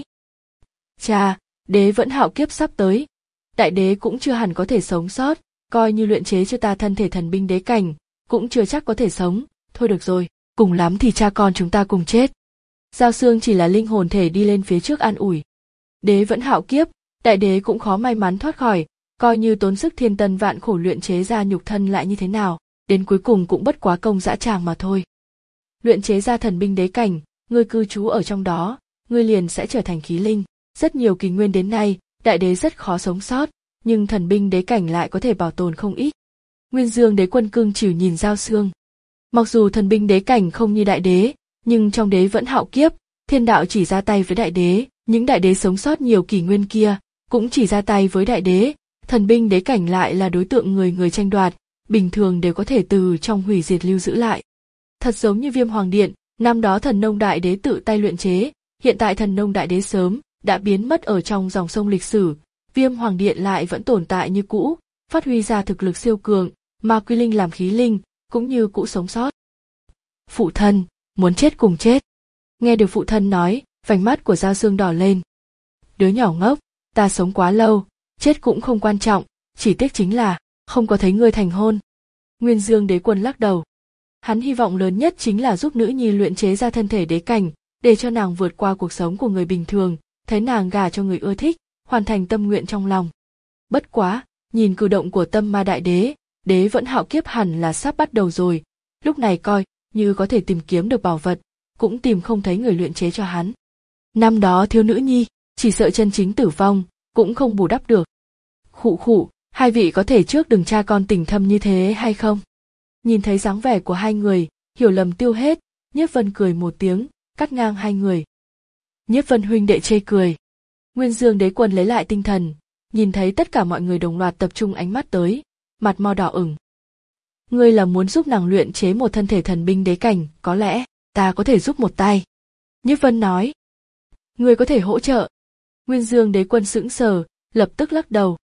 Cha, đế vẫn hạo kiếp sắp tới, đại đế cũng chưa hẳn có thể sống sót, coi như luyện chế cho ta thân thể thần binh đế cảnh, cũng chưa chắc có thể sống, thôi được rồi, cùng lắm thì cha con chúng ta cùng chết. Giao Xương chỉ là linh hồn thể đi lên phía trước an ủi. Đế vẫn hạo kiếp, đại đế cũng khó may mắn thoát khỏi, coi như tốn sức thiên tân vạn khổ luyện chế ra nhục thân lại như thế nào, đến cuối cùng cũng bất quá công dã tràng mà thôi. Luyện chế ra thần binh đế cảnh, ngươi cư trú ở trong đó, ngươi liền sẽ trở thành khí linh. Rất nhiều kỷ nguyên đến nay, đại đế rất khó sống sót, nhưng thần binh đế cảnh lại có thể bảo tồn không ít. Nguyên Dương Đế Quân cưng chiều nhìn Giao Xương. Mặc dù thần binh đế cảnh không như đại đế, nhưng trong đế vẫn hạo kiếp, thiên đạo chỉ ra tay với đại đế, những đại đế sống sót nhiều kỷ nguyên kia cũng chỉ ra tay với đại đế, thần binh đế cảnh lại là đối tượng người người tranh đoạt, bình thường đều có thể từ trong hủy diệt lưu giữ lại. Thật giống như Viêm Hoàng Điện, năm đó Thần Nông Đại Đế tự tay luyện chế, hiện tại Thần Nông Đại Đế sớm đã biến mất ở trong dòng sông lịch sử, Viêm Hoàng Điện lại vẫn tồn tại như cũ, phát huy ra thực lực siêu cường, mà quy linh làm khí linh, cũng như cũ sống sót. Phụ thân, muốn chết cùng chết. Nghe được phụ thân nói, vành mắt của Giao Xương đỏ lên. Đứa nhỏ ngốc, ta sống quá lâu, chết cũng không quan trọng, chỉ tiếc chính là không có thấy ngươi thành hôn. Nguyên Dương Đế Quân lắc đầu. Hắn hy vọng lớn nhất chính là giúp nữ nhi luyện chế ra thân thể đế cảnh, để cho nàng vượt qua cuộc sống của người bình thường, thấy nàng gả cho người ưa thích, hoàn thành tâm nguyện trong lòng. Bất quá, nhìn cử động của Tâm Ma Đại Đế, đế vẫn hạo kiếp hẳn là sắp bắt đầu rồi, lúc này coi như có thể tìm kiếm được bảo vật, cũng tìm không thấy người luyện chế cho hắn. Năm đó thiếu nữ nhi, chỉ sợ chân chính tử vong, cũng không bù đắp được. Khụ khụ, hai vị có thể trước đừng cha con tình thâm như thế hay không? Nhìn thấy dáng vẻ của hai người, hiểu lầm tiêu hết, Nhiếp Vân cười một tiếng, cắt ngang hai người. Nhiếp Vân huynh đệ chê cười. Nguyên Dương Đế Quân lấy lại tinh thần, nhìn thấy tất cả mọi người đồng loạt tập trung ánh mắt tới, mặt mo đỏ ửng. Ngươi là muốn giúp nàng luyện chế một thân thể thần binh đế cảnh, có lẽ ta có thể giúp một tay. Nhiếp Vân nói. Ngươi có thể hỗ trợ. Nguyên Dương Đế Quân sững sờ, lập tức lắc đầu.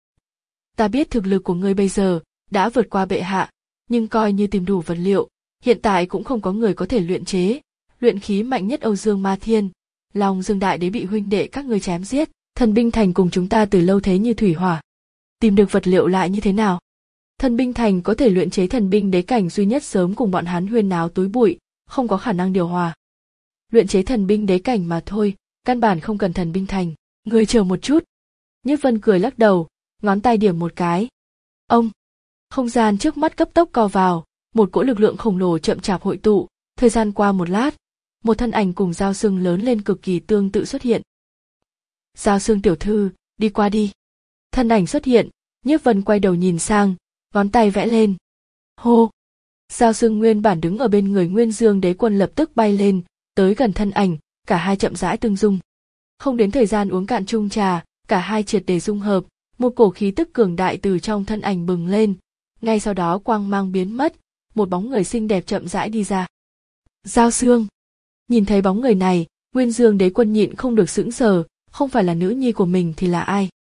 Ta biết thực lực của ngươi bây giờ đã vượt qua bệ hạ, nhưng coi như tìm đủ vật liệu, hiện tại cũng không có người có thể luyện chế. Luyện khí mạnh nhất Âu Dương Ma Thiên, Long Dương Đại Đế bị huynh đệ các ngươi chém giết, thần binh thành cùng chúng ta từ lâu thế như thủy hỏa. Tìm được vật liệu lại như thế nào? Thần binh thành có thể luyện chế thần binh đế cảnh duy nhất sớm cùng bọn hắn huyên náo túi bụi, không có khả năng điều hòa. Luyện chế thần binh đế cảnh mà thôi, căn bản không cần thần binh thành. Ngươi chờ một chút. Nhiếp Vân cười lắc đầu, ngón tay điểm một cái. Ông! Không gian trước mắt cấp tốc co vào, một cỗ lực lượng khổng lồ chậm chạp hội tụ, thời gian qua một lát, một thân ảnh cùng Giao Xương lớn lên cực kỳ tương tự xuất hiện. Giao Xương tiểu thư, đi qua đi. Thân ảnh xuất hiện, Nhiếp Vân quay đầu nhìn sang, ngón tay vẽ lên. Hô! Giao Xương nguyên bản đứng ở bên người Nguyên Dương Đế Quân lập tức bay lên, tới gần thân ảnh, cả hai chậm rãi tương dung. Không đến thời gian uống cạn chung trà, cả hai triệt để dung hợp, một cổ khí tức cường đại từ trong thân ảnh bừng lên, ngay sau đó quang mang biến mất, một bóng người xinh đẹp chậm rãi đi ra. Giao Xương. Nhìn thấy bóng người này, Nguyên Dương Đế Quân nhịn không được sững sờ, không phải là nữ nhi của mình thì là ai?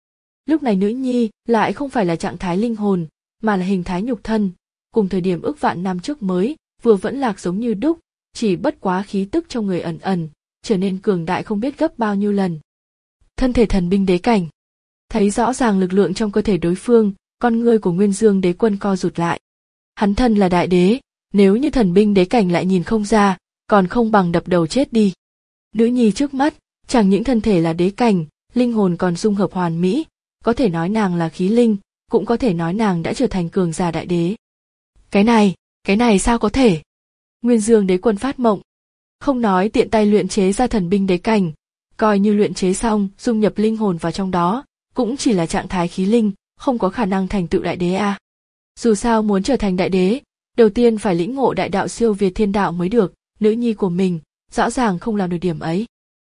Lúc này nữ nhi lại không phải là trạng thái linh hồn, mà là hình thái nhục thân, cùng thời điểm ức vạn năm trước mới, vừa vẫn lạc giống như đúc, chỉ bất quá khí tức trong người ẩn ẩn, trở nên cường đại không biết gấp bao nhiêu lần. Thân thể thần binh đế cảnh. Thấy rõ ràng lực lượng trong cơ thể đối phương, con ngươi của Nguyên Dương Đế Quân co rụt lại. Hắn thân là đại đế, nếu như thần binh đế cảnh lại nhìn không ra, còn không bằng đập đầu chết đi. Nữ nhi trước mắt, chẳng những thân thể là đế cảnh, linh hồn còn dung hợp hoàn mỹ, có thể nói nàng là khí linh, cũng có thể nói nàng đã trở thành cường giả đại đế. Cái này, cái này sao có thể? Nguyên Dương Đế Quân phát mộng. Không nói tiện tay luyện chế ra thần binh đế cảnh, coi như luyện chế xong, dung nhập linh hồn vào trong đó, cũng chỉ là trạng thái khí linh, không có khả năng thành tựu đại đế a. À. Dù sao muốn trở thành đại đế, đầu tiên phải lĩnh ngộ đại đạo siêu việt thiên đạo mới được, nữ nhi của mình, rõ ràng không làm được điểm ấy.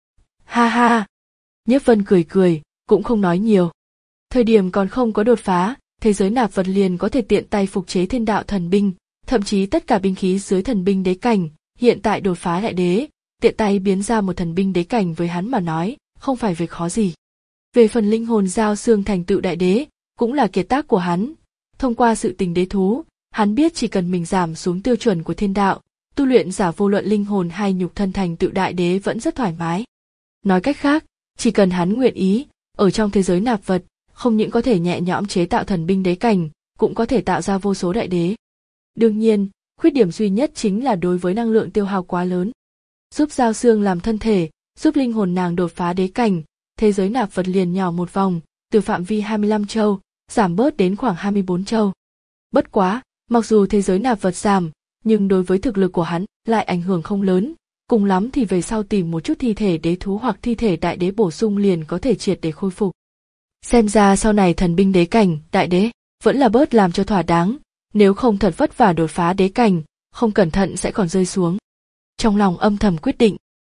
Ha ha! Nhiếp Vân cười cười, cũng không nói nhiều. Thời điểm còn không có đột phá, thế giới nạp vật liền có thể tiện tay phục chế thiên đạo thần binh, thậm chí tất cả binh khí dưới thần binh đế cảnh, hiện tại đột phá đại đế, tiện tay biến ra một thần binh đế cảnh với hắn mà nói, không phải việc khó gì. Về phần linh hồn giao xương thành tựu đại đế, cũng là kiệt tác của hắn. Thông qua sự tình đế thú, hắn biết chỉ cần mình giảm xuống tiêu chuẩn của thiên đạo, tu luyện giả vô luận linh hồn hay nhục thân thành tựu đại đế vẫn rất thoải mái. Nói cách khác, chỉ cần hắn nguyện ý, ở trong thế giới nạp vật, không những có thể nhẹ nhõm chế tạo thần binh đế cảnh, cũng có thể tạo ra vô số đại đế. Đương nhiên, khuyết điểm duy nhất chính là đối với năng lượng tiêu hao quá lớn. Giúp giao xương làm thân thể, giúp linh hồn nàng đột phá đế cảnh, thế giới nạp vật liền nhỏ một vòng, từ phạm vi hai mươi lăm châu, giảm bớt đến khoảng hai mươi bốn châu. Bất quá, mặc dù thế giới nạp vật giảm, nhưng đối với thực lực của hắn lại ảnh hưởng không lớn, cùng lắm thì về sau tìm một chút thi thể đế thú hoặc thi thể đại đế bổ sung liền có thể triệt để khôi phục. Xem ra sau này thần binh đế cảnh, đại đế, vẫn là bớt làm cho thỏa đáng, nếu không thật vất vả đột phá đế cảnh, không cẩn thận sẽ còn rơi xuống. Trong lòng âm thầm quyết định.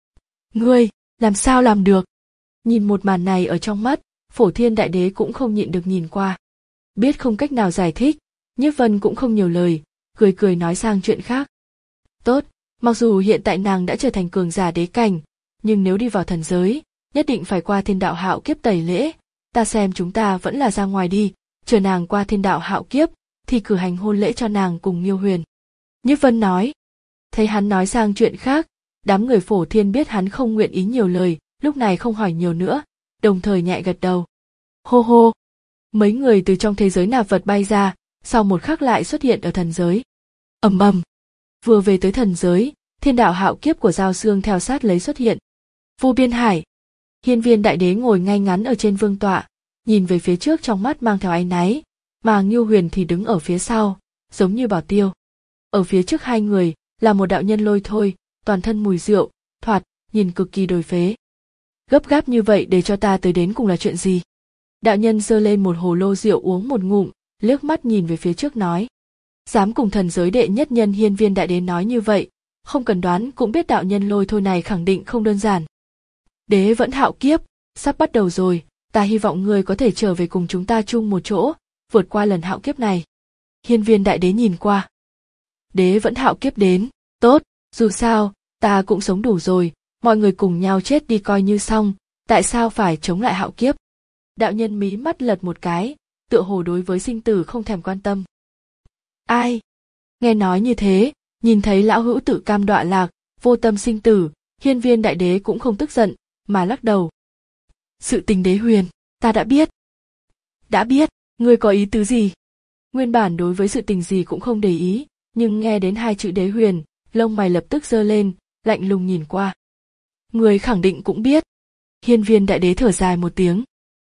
Ngươi, làm sao làm được? Nhìn một màn này ở trong mắt, Phổ Thiên đại đế cũng không nhịn được nhìn qua. Biết không cách nào giải thích, Nhiếp Vân cũng không nhiều lời, cười cười nói sang chuyện khác. Tốt, mặc dù hiện tại nàng đã trở thành cường giả đế cảnh, nhưng nếu đi vào thần giới, nhất định phải qua thiên đạo hạo kiếp tẩy lễ, ta xem chúng ta vẫn là ra ngoài đi, chờ nàng qua thiên đạo hạo kiếp, thì cử hành hôn lễ cho nàng cùng Nghiêu Huyền. Nhiếp Vân nói. Thấy hắn nói sang chuyện khác, đám người Phổ Thiên biết hắn không nguyện ý nhiều lời, lúc này không hỏi nhiều nữa, đồng thời nhẹ gật đầu. Hô hô! Mấy người từ trong thế giới nạp vật bay ra, sau một khắc lại xuất hiện ở thần giới. Ầm ầm! Vừa về tới thần giới, thiên đạo hạo kiếp của Giao Xương theo sát lấy xuất hiện. Vô biên hải! Hiên Viên đại đế ngồi ngay ngắn ở trên vương tọa, nhìn về phía trước trong mắt mang theo áy náy, mà Nghiêu Huyền thì đứng ở phía sau, giống như bảo tiêu. Ở phía trước hai người là một đạo nhân lôi thôi, toàn thân mùi rượu, thoạt, nhìn cực kỳ đồi phế. Gấp gáp như vậy để cho ta tới đến cùng là chuyện gì? Đạo nhân giơ lên một hồ lô rượu uống một ngụm, liếc mắt nhìn về phía trước nói. Dám cùng thần giới đệ nhất nhân Hiên Viên đại đế nói như vậy, không cần đoán cũng biết đạo nhân lôi thôi này khẳng định không đơn giản. Đế vẫn hạo kiếp, sắp bắt đầu rồi, ta hy vọng ngươi có thể trở về cùng chúng ta chung một chỗ, vượt qua lần hạo kiếp này. Hiên Viên đại đế nhìn qua. Đế vẫn hạo kiếp đến, tốt, dù sao, ta cũng sống đủ rồi, mọi người cùng nhau chết đi coi như xong, tại sao phải chống lại hạo kiếp? Đạo nhân mí mắt lật một cái, tựa hồ đối với sinh tử không thèm quan tâm. Ai? Nghe nói như thế, nhìn thấy lão hữu tự cam đọa lạc, vô tâm sinh tử, Hiên Viên đại đế cũng không tức giận, mà lắc đầu. Sự tình đế huyền, ta đã biết. Đã biết, ngươi có ý tứ gì? Nguyên bản đối với sự tình gì cũng không để ý, nhưng nghe đến hai chữ đế huyền, lông mày lập tức giơ lên, lạnh lùng nhìn qua. Ngươi khẳng định cũng biết. Hiên Viên đại đế thở dài một tiếng.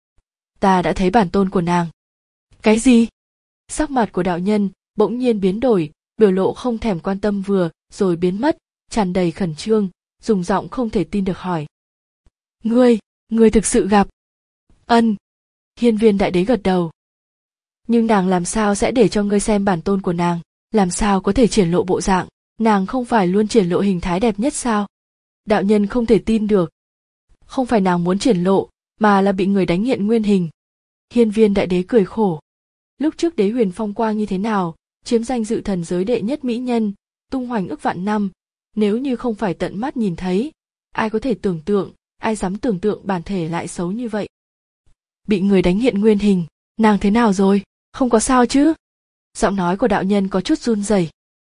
Ta đã thấy bản tôn của nàng. Cái gì? Sắc mặt của đạo nhân bỗng nhiên biến đổi, biểu lộ không thèm quan tâm vừa rồi biến mất, tràn đầy khẩn trương, dùng giọng không thể tin được hỏi. Ngươi, ngươi thực sự gặp? Ân. Hiên Viên đại đế gật đầu. Nhưng nàng làm sao sẽ để cho ngươi xem bản tôn của nàng, làm sao có thể triển lộ bộ dạng, nàng không phải luôn triển lộ hình thái đẹp nhất sao? Đạo nhân không thể tin được. Không phải nàng muốn triển lộ, mà là bị người đánh hiện nguyên hình. Hiên Viên đại đế cười khổ. Lúc trước đế huyền phong quang như thế nào, chiếm danh dự thần giới đệ nhất mỹ nhân, tung hoành ức vạn năm, nếu như không phải tận mắt nhìn thấy, ai có thể tưởng tượng, ai dám tưởng tượng bản thể lại xấu như vậy. bị người đánh hiện nguyên hình, nàng thế nào rồi, không có sao chứ? Giọng nói của đạo nhân có chút run rẩy.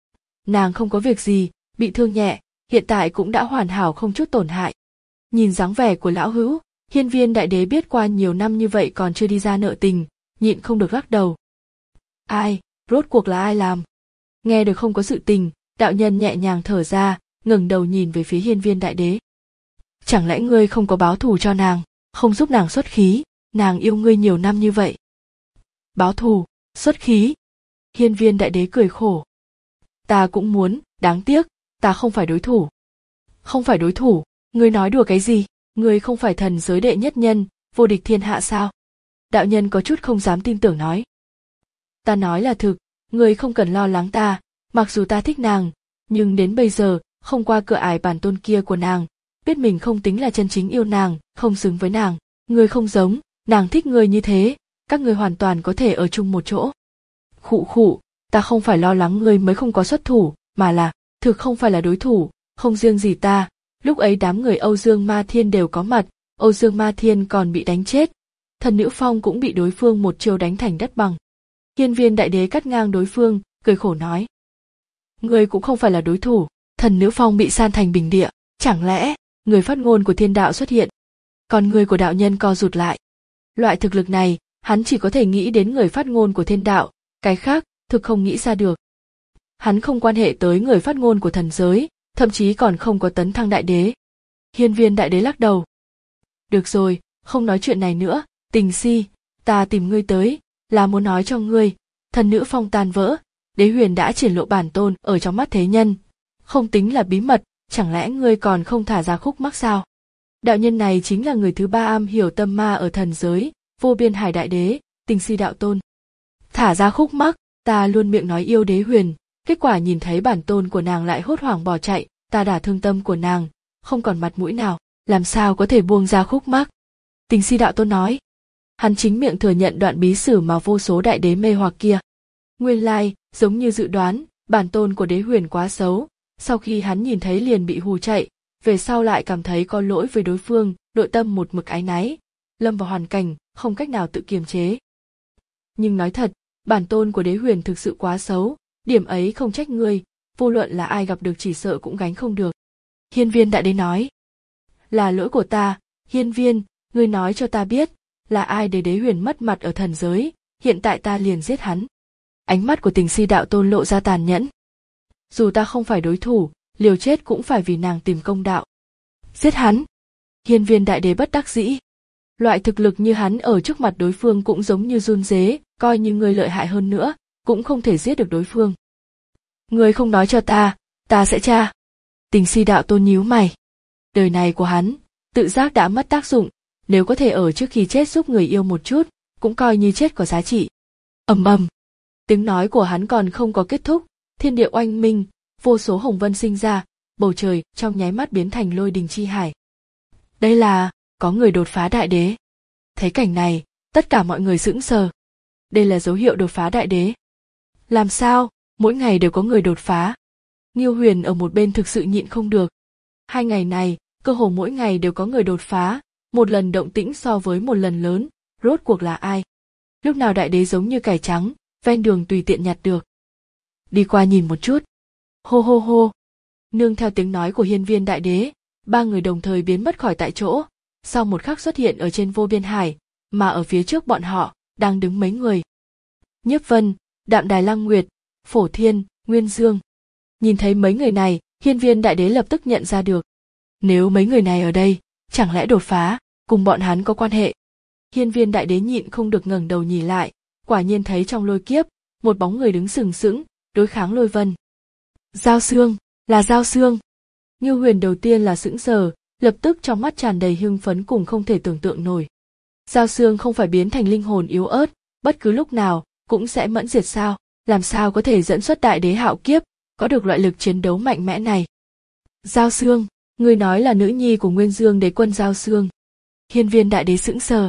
Nàng không có việc gì, bị thương nhẹ, hiện tại cũng đã hoàn hảo không chút tổn hại. Nhìn dáng vẻ của lão hữu, Hiên Viên đại đế biết qua nhiều năm như vậy còn chưa đi ra nợ tình, nhịn không được lắc đầu. Ai, rốt cuộc là ai làm? Nghe được không có sự tình, đạo nhân nhẹ nhàng thở ra, ngẩng đầu nhìn về phía Hiên Viên đại đế. Chẳng lẽ ngươi không có báo thù cho nàng, không giúp nàng xuất khí, nàng yêu ngươi nhiều năm như vậy. Báo thù, xuất khí. Hiên Viên đại đế cười khổ. Ta cũng muốn, đáng tiếc, ta không phải đối thủ. Không phải đối thủ, ngươi nói đùa cái gì, ngươi không phải thần giới đệ nhất nhân, vô địch thiên hạ sao? Đạo nhân có chút không dám tin tưởng nói. Ta nói là thực, ngươi không cần lo lắng ta, mặc dù ta thích nàng, nhưng đến bây giờ, không qua cửa ải bản tôn kia của nàng, biết mình không tính là chân chính yêu nàng, không xứng với nàng, ngươi không giống, nàng thích ngươi như thế, các ngươi hoàn toàn có thể ở chung một chỗ. Khụ khụ, ta không phải lo lắng ngươi mới không có xuất thủ, mà là, thực không phải là đối thủ, không riêng gì ta, lúc ấy đám người Âu Dương Ma Thiên đều có mặt, Âu Dương Ma Thiên còn bị đánh chết, Thần Nữ Phong cũng bị đối phương một chiêu đánh thành đất bằng. Hiên Viên đại đế cắt ngang đối phương, cười khổ nói. Ngươi cũng không phải là đối thủ, Thần Nữ Phong bị san thành bình địa, chẳng lẽ, người phát ngôn của thiên đạo xuất hiện. Còn người của đạo nhân co rụt lại. Loại thực lực này, hắn chỉ có thể nghĩ đến người phát ngôn của thiên đạo, cái khác, thực không nghĩ ra được. Hắn không quan hệ tới người phát ngôn của thần giới, thậm chí còn không có tấn thăng đại đế. Hiên Viên đại đế lắc đầu. Được rồi, không nói chuyện này nữa, Tình Si, ta tìm ngươi tới, là muốn nói cho ngươi, Thần Nữ Phong tan vỡ, Đế Huyền đã triển lộ bản tôn ở trong mắt thế nhân. Không tính là bí mật, chẳng lẽ ngươi còn không thả ra khúc mắc sao? Đạo nhân này chính là người thứ ba am hiểu tâm ma ở thần giới, Vô Biên Hải đại đế, Tình Si đạo tôn. Thả ra khúc mắc, ta luôn miệng nói yêu Đế Huyền, kết quả nhìn thấy bản tôn của nàng lại hốt hoảng bỏ chạy, ta đả thương tâm của nàng, không còn mặt mũi nào, làm sao có thể buông ra khúc mắc? Tình Si đạo tôn nói. Hắn chính miệng thừa nhận đoạn bí sử mà vô số đại đế mê hoặc kia. Nguyên lai, giống như dự đoán, bản tôn của Đế Huyền quá xấu, sau khi hắn nhìn thấy liền bị hù chạy, về sau lại cảm thấy có lỗi với đối phương, nội tâm một mực áy náy, lâm vào hoàn cảnh, không cách nào tự kiềm chế. Nhưng nói thật, bản tôn của Đế Huyền thực sự quá xấu, điểm ấy không trách ngươi, vô luận là ai gặp được chỉ sợ cũng gánh không được. Hiên Viên đại đế nói. Là lỗi của ta, Hiên Viên, ngươi nói cho ta biết, là ai để Đế Huyền mất mặt ở thần giới, hiện tại ta liền giết hắn. Ánh mắt của Tình Si đạo tôn lộ ra tàn nhẫn. Dù ta không phải đối thủ, liều chết cũng phải vì nàng tìm công đạo. Giết hắn. Hiên Viên đại đế bất đắc dĩ. Loại thực lực như hắn ở trước mặt đối phương cũng giống như run rế, coi như người lợi hại hơn nữa, cũng không thể giết được đối phương. Người không nói cho ta, ta sẽ tra. Tình Si đạo tôn nhíu mày. Đời này của hắn, tự giác đã mất tác dụng, nếu có thể ở trước khi chết giúp người yêu một chút, cũng coi như chết có giá trị. Ầm ầm. Tiếng nói của hắn còn không có kết thúc, thiên địa oanh minh, vô số hồng vân sinh ra, bầu trời trong nháy mắt biến thành lôi đình chi hải. Đây là, có người đột phá đại đế. Thấy cảnh này, tất cả mọi người sững sờ. Đây là dấu hiệu đột phá đại đế. Làm sao, mỗi ngày đều có người đột phá. Ngưu Huyền ở một bên thực sự nhịn không được. Hai ngày này, cơ hồ mỗi ngày đều có người đột phá, một lần động tĩnh so với một lần lớn, rốt cuộc là ai? Lúc nào đại đế giống như cải trắng, ven đường tùy tiện nhặt được. Đi qua nhìn một chút. Hô hô hô. Nương theo tiếng nói của Hiên Viên đại đế, ba người đồng thời biến mất khỏi tại chỗ, sau một khắc xuất hiện ở trên Vô Biên Hải, mà ở phía trước bọn họ, đang đứng mấy người. Nhiếp Vân, Đạm Đài Lăng Nguyệt, Phổ Thiên, Nguyên Dương. Nhìn thấy mấy người này, Hiên Viên đại đế lập tức nhận ra được. Nếu mấy người này ở đây, chẳng lẽ đột phá, cùng bọn hắn có quan hệ. Hiên Viên đại đế nhịn không được ngẩng đầu nhìn lại, quả nhiên thấy trong lôi kiếp, một bóng người đứng sừng sững, đối kháng lôi vân. Giao Xương, là Giao Xương. Ngưu Huyền đầu tiên là sững sờ, lập tức trong mắt tràn đầy hưng phấn cùng không thể tưởng tượng nổi. Giao Xương không phải biến thành linh hồn yếu ớt, bất cứ lúc nào cũng sẽ mẫn diệt sao, làm sao có thể dẫn xuất đại đế hạo kiếp, có được loại lực chiến đấu mạnh mẽ này. Giao Xương, người nói là nữ nhi của Nguyên Dương đế quân Giao Xương. Hiên Viên đại đế sững sờ.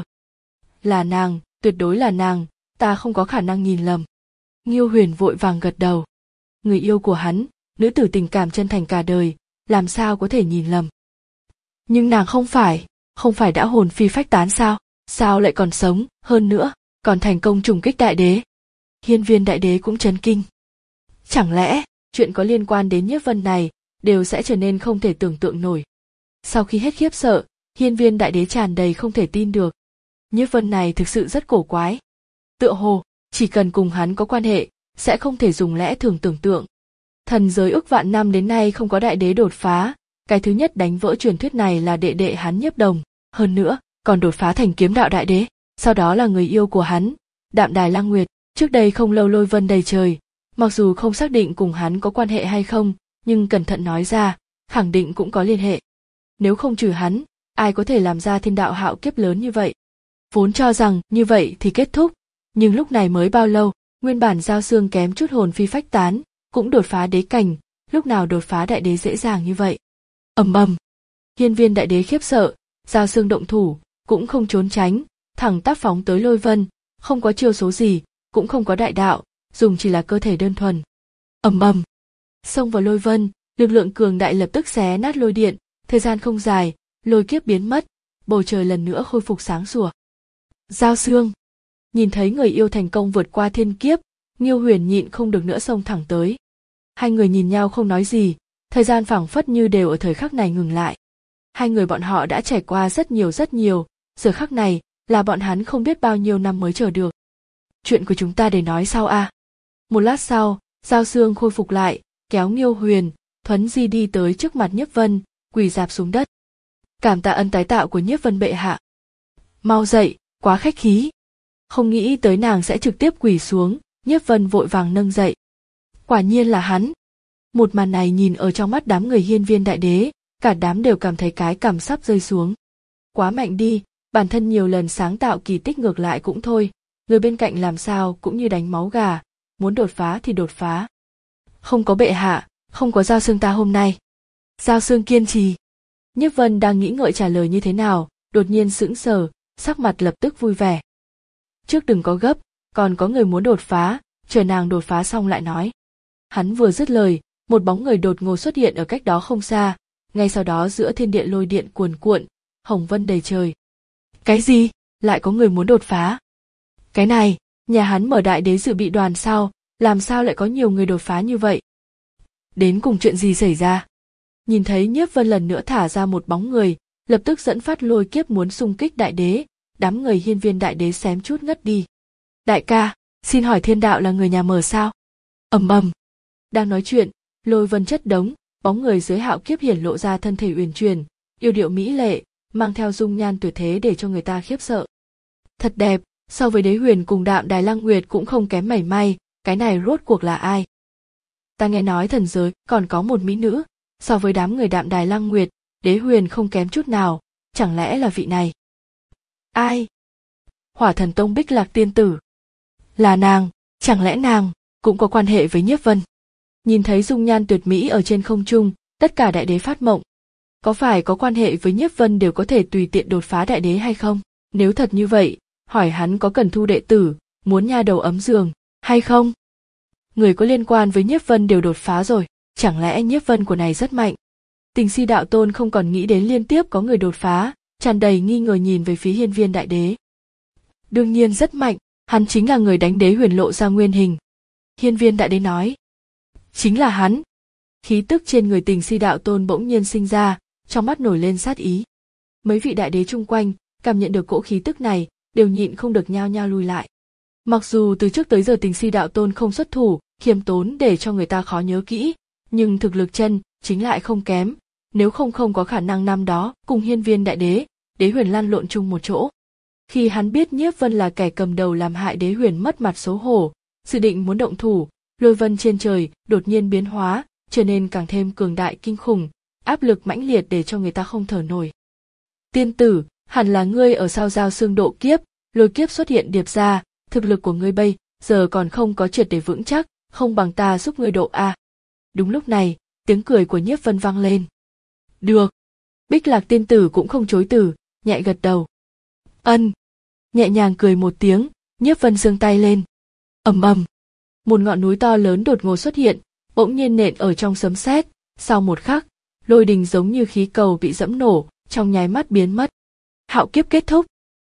Là nàng, tuyệt đối là nàng, ta không có khả năng nhìn lầm. Ngưu Huyền vội vàng gật đầu. Người yêu của hắn, nữ tử tình cảm chân thành cả đời, làm sao có thể nhìn lầm. Nhưng nàng không phải, không phải đã hồn phi phách tán sao? Sao lại còn sống, hơn nữa, còn thành công trùng kích đại đế. Hiên viên đại đế cũng chấn kinh. Chẳng lẽ, chuyện có liên quan đến Nhiếp Vân này, đều sẽ trở nên không thể tưởng tượng nổi. Sau khi hết khiếp sợ, hiên viên đại đế tràn đầy không thể tin được. Nhiếp Vân này thực sự rất cổ quái. Tựa hồ, chỉ cần cùng hắn có quan hệ, sẽ không thể dùng lẽ thường tưởng tượng. Thần giới ức vạn năm đến nay không có đại đế đột phá, cái thứ nhất đánh vỡ truyền thuyết này là đệ đệ hắn Nhiếp Đồng, hơn nữa, còn đột phá thành kiếm đạo đại đế, sau đó là người yêu của hắn, Đạm Đài Lăng Nguyệt, trước đây không lâu lôi vân đầy trời, mặc dù không xác định cùng hắn có quan hệ hay không, nhưng cẩn thận nói ra, khẳng định cũng có liên hệ. Nếu không trừ hắn, ai có thể làm ra thiên đạo hạo kiếp lớn như vậy? Vốn cho rằng như vậy thì kết thúc, nhưng lúc này mới bao lâu, nguyên bản Giao Xương kém chút hồn phi phách tán, cũng đột phá đế cảnh, lúc nào đột phá đại đế dễ dàng như vậy. Ầm ầm, hiên viên đại đế khiếp sợ, Giao Xương động thủ, cũng không trốn tránh, thẳng tắp phóng tới lôi vân, không có chiêu số gì, cũng không có đại đạo, dùng chỉ là cơ thể đơn thuần. Ầm ầm, xông vào lôi vân, lực lượng cường đại lập tức xé nát lôi điện, thời gian không dài, lôi kiếp biến mất, bầu trời lần nữa khôi phục sáng sủa. Giao Xương nhìn thấy người yêu thành công vượt qua thiên kiếp, Nghiêu Huyền nhịn không được nữa xông thẳng tới. Hai người nhìn nhau không nói gì, thời gian phảng phất như đều ở thời khắc này ngừng lại. Hai người bọn họ đã trải qua rất nhiều rất nhiều, giờ khắc này là bọn hắn không biết bao nhiêu năm mới chờ được. Chuyện của chúng ta để nói sau a. À. Một lát sau, Giao Xương khôi phục lại, kéo Nghiêu Huyền, thuấn di đi tới trước mặt Nhiếp Vân, quỳ rạp xuống đất. Cảm tạ ân tái tạo của Nhiếp Vân bệ hạ. Mau dậy, quá khách khí. Không nghĩ tới nàng sẽ trực tiếp quỳ xuống, Nhiếp Vân vội vàng nâng dậy. Quả nhiên là hắn. Một màn này nhìn ở trong mắt đám người hiên viên đại đế, cả đám đều cảm thấy cái cằm sắp rơi xuống. Quá mạnh đi, bản thân nhiều lần sáng tạo kỳ tích ngược lại cũng thôi, người bên cạnh làm sao cũng như đánh máu gà, muốn đột phá thì đột phá. Không có bệ hạ, không có Giao Xương ta hôm nay. Giao Xương kiên trì. Nhiếp Vân đang nghĩ ngợi trả lời như thế nào, đột nhiên sững sờ, sắc mặt lập tức vui vẻ. Trước đừng có gấp, còn có người muốn đột phá, chờ nàng đột phá xong lại nói. Hắn vừa dứt lời, một bóng người đột ngột xuất hiện ở cách đó không xa, ngay sau đó giữa thiên địa lôi điện cuồn cuộn, hồng vân đầy trời. Cái gì? Lại có người muốn đột phá? Cái này, nhà hắn mở đại đế dự bị đoàn sao, làm sao lại có nhiều người đột phá như vậy? Đến cùng chuyện gì xảy ra? Nhìn thấy Nhiếp Vân lần nữa thả ra một bóng người, lập tức dẫn phát lôi kiếp muốn xung kích đại đế, đám người hiên viên đại đế xém chút ngất đi. Đại ca, xin hỏi thiên đạo là người nhà mờ sao? Ầm ầm. Đang nói chuyện, lôi vân chất đống, bóng người dưới hạo kiếp hiển lộ ra thân thể uyển chuyển, yêu điệu mỹ lệ, mang theo dung nhan tuyệt thế để cho người ta khiếp sợ. Thật đẹp, so với Đế Huyền cùng Đạm Đài Lăng Nguyệt cũng không kém mảy may, cái này rốt cuộc là ai? Ta nghe nói thần giới còn có một mỹ nữ, so với đám người Đạm Đài Lăng Nguyệt, Đế Huyền không kém chút nào, chẳng lẽ là vị này? Ai? Hỏa Thần Tông Bích Lạc tiên tử. Là nàng, chẳng lẽ nàng cũng có quan hệ với Nhiếp Vân? Nhìn thấy dung nhan tuyệt mỹ ở trên không trung, tất cả đại đế phát mộng. Có phải có quan hệ với Nhiếp Vân đều có thể tùy tiện đột phá đại đế hay không? Nếu thật như vậy, hỏi hắn có cần thu đệ tử, muốn nha đầu ấm giường, hay không? Người có liên quan với Nhiếp Vân đều đột phá rồi, chẳng lẽ Nhiếp Vân của này rất mạnh? Tình Si đạo tôn không còn nghĩ đến liên tiếp có người đột phá, tràn đầy nghi ngờ nhìn về phía hiên viên đại đế. Đương nhiên rất mạnh, hắn chính là người đánh Đế Huyền lộ ra nguyên hình. Hiên viên đại đế nói. Chính là hắn. Khí tức trên người Tình Si đạo tôn bỗng nhiên sinh ra, trong mắt nổi lên sát ý. Mấy vị đại đế chung quanh, cảm nhận được cỗ khí tức này, đều nhịn không được nhao nhao lui lại. Mặc dù từ trước tới giờ Tình Si đạo tôn không xuất thủ, khiêm tốn để cho người ta khó nhớ kỹ, nhưng thực lực chân chính lại không kém, nếu không không có khả năng năm đó cùng hiên viên đại đế, Đế Huyền lăn lộn chung một chỗ. Khi hắn biết Nhiếp Vân là kẻ cầm đầu làm hại Đế Huyền mất mặt xấu hổ, dự định muốn động thủ, lôi vân trên trời đột nhiên biến hóa, trở nên càng thêm cường đại kinh khủng, áp lực mãnh liệt để cho người ta không thở nổi. Tiên tử, hẳn là ngươi ở sau Giao Xương độ kiếp, lôi kiếp xuất hiện điệp ra, thực lực của ngươi bây giờ còn không có triệt để vững chắc, không bằng ta giúp ngươi độ a. Đúng lúc này, tiếng cười của Nhiếp Vân vang lên. Được. Bích Lạc tiên tử cũng không chối từ, nhẹ gật đầu. Ân. Nhẹ nhàng cười một tiếng, Nhiếp Vân giương tay lên. Ầm ầm. Một ngọn núi to lớn đột ngột xuất hiện, bỗng nhiên nện ở trong sấm sét, sau một khắc, lôi đình giống như khí cầu bị dẫm nổ, trong nháy mắt biến mất. Hạo kiếp kết thúc.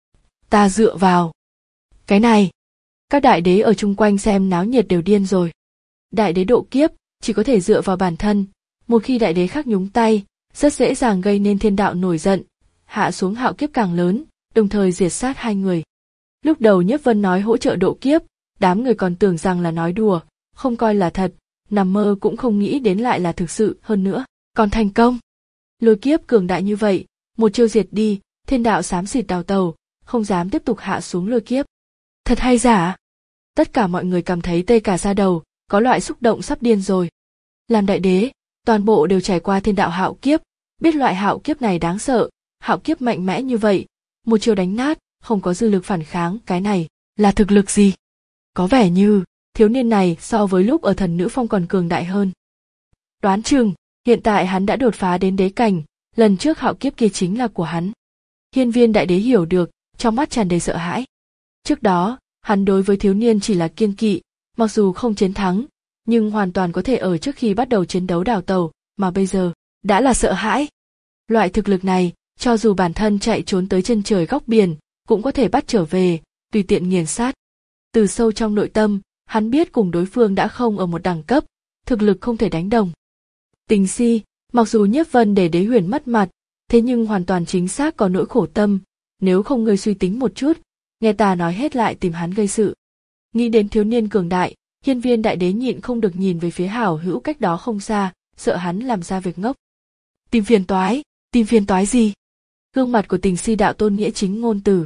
Ta dựa vào. Cái này. Các đại đế ở chung quanh xem náo nhiệt đều điên rồi. Đại đế độ kiếp chỉ có thể dựa vào bản thân, một khi đại đế khác nhúng tay, rất dễ dàng gây nên thiên đạo nổi giận, hạ xuống hạo kiếp càng lớn, đồng thời diệt sát hai người. Lúc đầu Nhiếp Vân nói hỗ trợ độ kiếp, đám người còn tưởng rằng là nói đùa, không coi là thật, nằm mơ cũng không nghĩ đến lại là thực sự, hơn nữa, còn thành công. Lôi kiếp cường đại như vậy, một chiêu diệt đi, thiên đạo xám xịt đào tàu, không dám tiếp tục hạ xuống lôi kiếp. Thật hay giả? Tất cả mọi người cảm thấy tê cả da đầu, có loại xúc động sắp điên rồi. Làm đại đế, toàn bộ đều trải qua thiên đạo hạo kiếp, biết loại hạo kiếp này đáng sợ, hạo kiếp mạnh mẽ như vậy, một chiêu đánh nát, không có dư lực phản kháng, cái này là thực lực gì? Có vẻ như thiếu niên này so với lúc ở Thần Nữ Phong còn cường đại hơn. Đoán chừng, hiện tại hắn đã đột phá đến đế cảnh, lần trước hạo kiếp kia chính là của hắn. Hiên Viên đại đế hiểu được, trong mắt tràn đầy sợ hãi. Trước đó, hắn đối với thiếu niên chỉ là kiêng kỵ, mặc dù không chiến thắng, nhưng hoàn toàn có thể ở trước khi bắt đầu chiến đấu đào tàu, mà bây giờ, đã là sợ hãi. Loại thực lực này, cho dù bản thân chạy trốn tới chân trời góc biển, cũng có thể bắt trở về, tùy tiện nghiền sát. Từ sâu trong nội tâm, hắn biết cùng đối phương đã không ở một đẳng cấp, thực lực không thể đánh đồng. Tình si, mặc dù Nhiếp Vân để Đế Huyền mất mặt, thế nhưng hoàn toàn chính xác có nỗi khổ tâm, nếu không ngươi suy tính một chút, nghe ta nói hết lại tìm hắn gây sự. Nghĩ đến thiếu niên cường đại, Hiên Viên đại đế nhịn không được nhìn về phía hảo hữu cách đó không xa, sợ hắn làm ra việc ngốc. Tìm phiền toái, tìm phiền toái gì? Gương mặt của Tình si đạo tôn nghĩa chính ngôn từ.